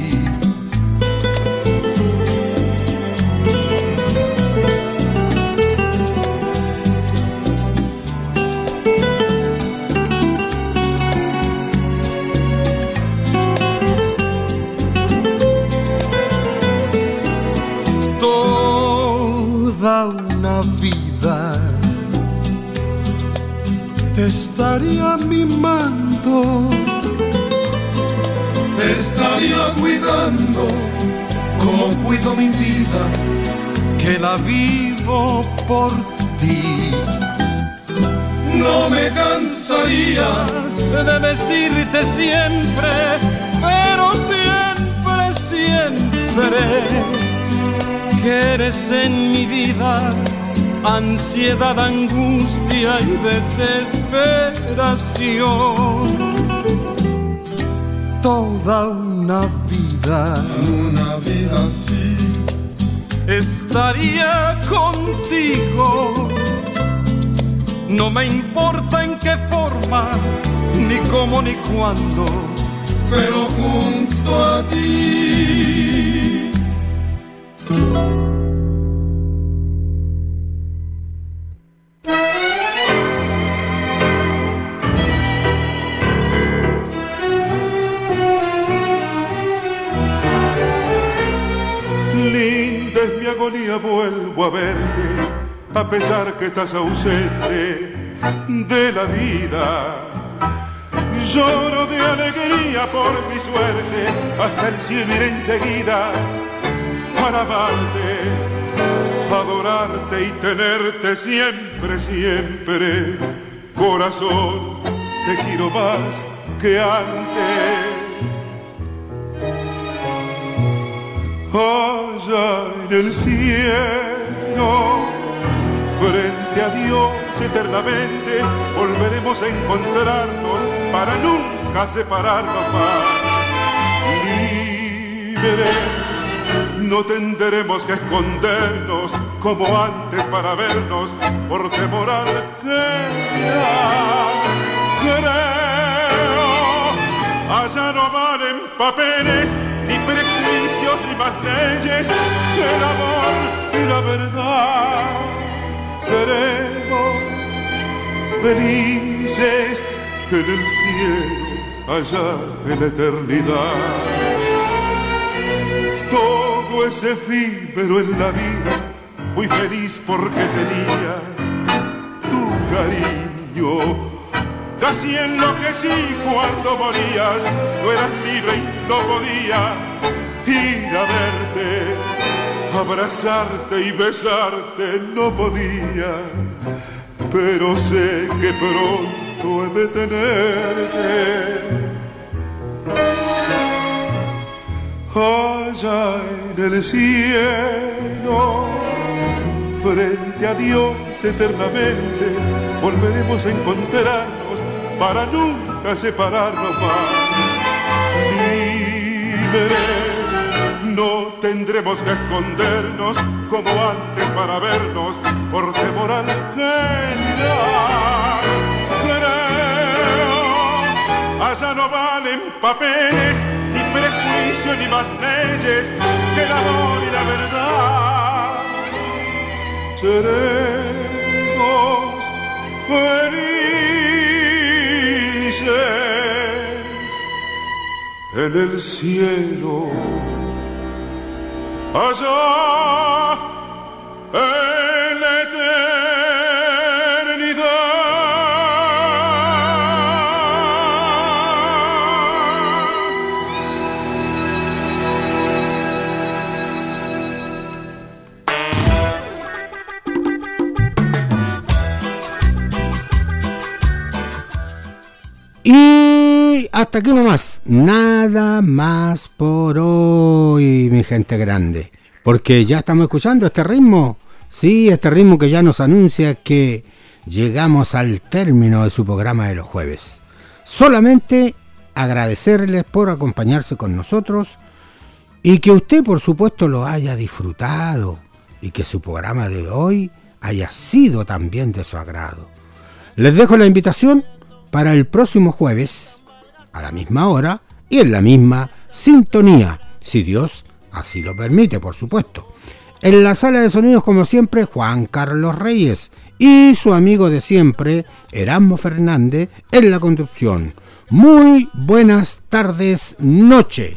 [SPEAKER 12] Toda una vida te estaría mimando, te estaría cuidando como cuido mi vida, que la vivo por ti. No me cansaría de decirte siempre, pero siempre, siempre,
[SPEAKER 14] que eres en mi vida ansiedad, angustia y desesperación. Toda una vida así estaría contigo. No me importa en qué forma, ni cómo ni cuándo, pero junto a ti.
[SPEAKER 12] Linda es mi agonía, vuelvo a verte, a pesar que estás ausente de la vida. Lloro de alegría por mi suerte, hasta el cielo iré enseguida para amarte, adorarte y tenerte siempre, siempre. Corazón, te quiero más que antes. Allá en el cielo, frente a Dios eternamente, volveremos a encontrarnos para nunca separarnos más. Libres, no tendremos que escondernos como antes para vernos por temor al que dirán. Creo, allá no valen papeles ni prejuicios ni más leyes que el amor y la verdad. Seremos felices en el cielo, allá en la eternidad. Todo es efímero en la vida, fui feliz porque tenía tu cariño. Casi enloquecí cuando morías, no eras libre y no podía ir a verte, abrazarte y besarte, no podía, pero sé que pronto he de tenerte. Allá en el cielo, frente a Dios eternamente, volveremos a encontrarnos para nunca separarnos más. Libres, no tendremos que escondernos como antes para vernos por temor al que dirán. Creo, allá no valen papeles ni prejuicios ni más leyes que el amor y la verdad. Seremos felices en el cielo, allá en la eternidad.
[SPEAKER 1] Y hasta aquí nomás, nada más por hoy, mi gente grande, porque ya estamos escuchando este ritmo, sí, este ritmo que ya nos anuncia que llegamos al término de su programa de los jueves. Solamente agradecerles por acompañarse con nosotros y que usted, por supuesto, lo haya disfrutado y que su programa de hoy haya sido también de su agrado. Les dejo la invitación para el próximo jueves, a la misma hora y en la misma sintonía, si Dios así lo permite, por supuesto. En la sala de sonidos, como siempre, Juan Carlos Reyes y su amigo de siempre, Erasmo Fernández, en la conducción. Muy buenas tardes, noche.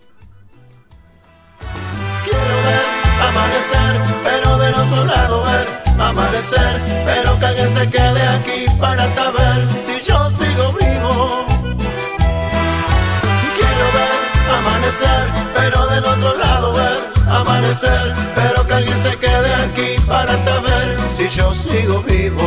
[SPEAKER 4] Quiero ver amanecer, pero del otro lado ver amanecer, pero que alguien se quede aquí para saber si yo sigo vivo. Quiero ver amanecer, pero del otro lado ver amanecer, pero que alguien se quede aquí para saber si yo sigo vivo.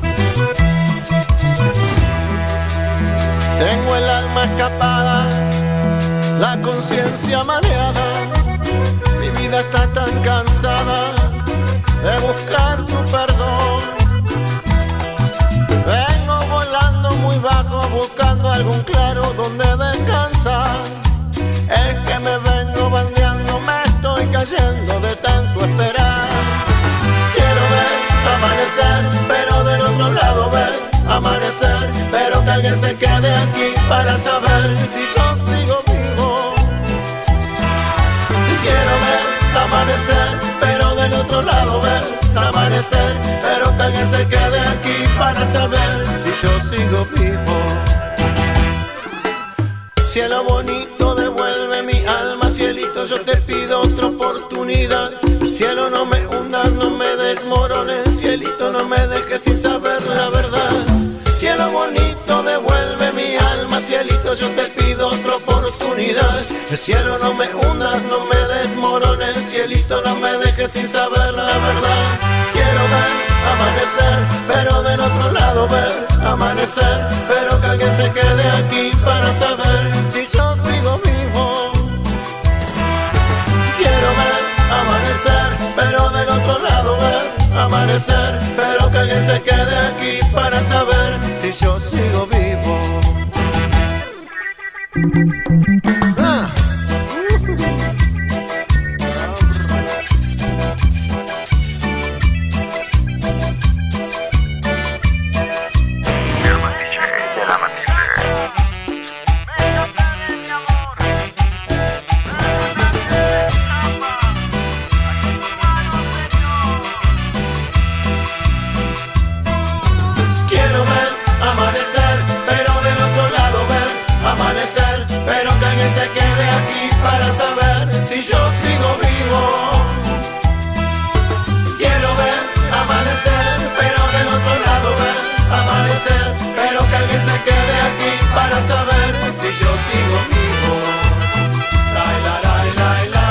[SPEAKER 4] Tengo el alma escapada, la conciencia mareada, mi vida vida está tan cansada de buscar tu perdón. Vengo volando muy bajo buscando algún claro donde descansar. Es que me vengo bandeando, me estoy cayendo de tanto esperar. Quiero ver amanecer, pero del otro lado ver amanecer, pero que alguien se quede aquí para saber si yo sigo vivo. Quiero ver amanecer, pero del otro lado ver amanecer, pero que alguien se quede aquí para saber si yo sigo vivo. Cielo bonito, devuelve mi alma, cielito, yo te pido otra oportunidad. Cielo, no me hundas, no me desmorones, cielito, no me dejes sin saber la verdad. Cielo bonito, devuelve mi alma, cielito, yo te pido otra oportunidad. Cielo, no me hundas, no me desmorones, cielito, no me dejes sin saber la verdad. Quiero ver amanecer, pero del otro lado ver amanecer, pero que alguien se quede aquí para saber si yo sigo vivo. Quiero ver amanecer, pero del otro lado ver amanecer, pero que alguien se quede aquí para saber si yo sigo vivo. Pero que alguien se quede aquí para saber si yo sigo vivo. Quiero ver amanecer, pero del otro lado ver amanecer, pero que alguien se quede aquí para saber si yo sigo vivo. La la la la la.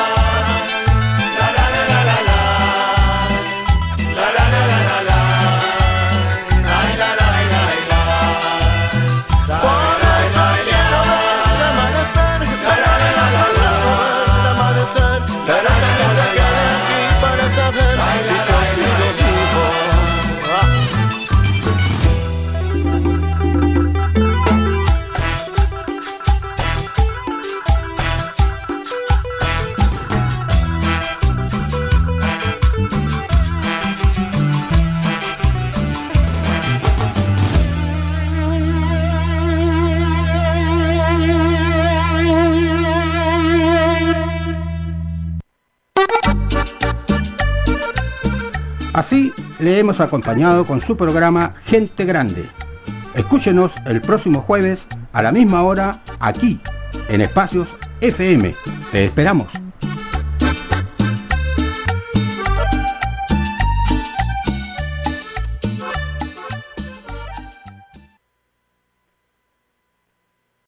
[SPEAKER 1] Así le hemos acompañado con su programa Gente Grande. Escúchenos el próximo jueves a la misma hora aquí en Espacios FM. Te esperamos.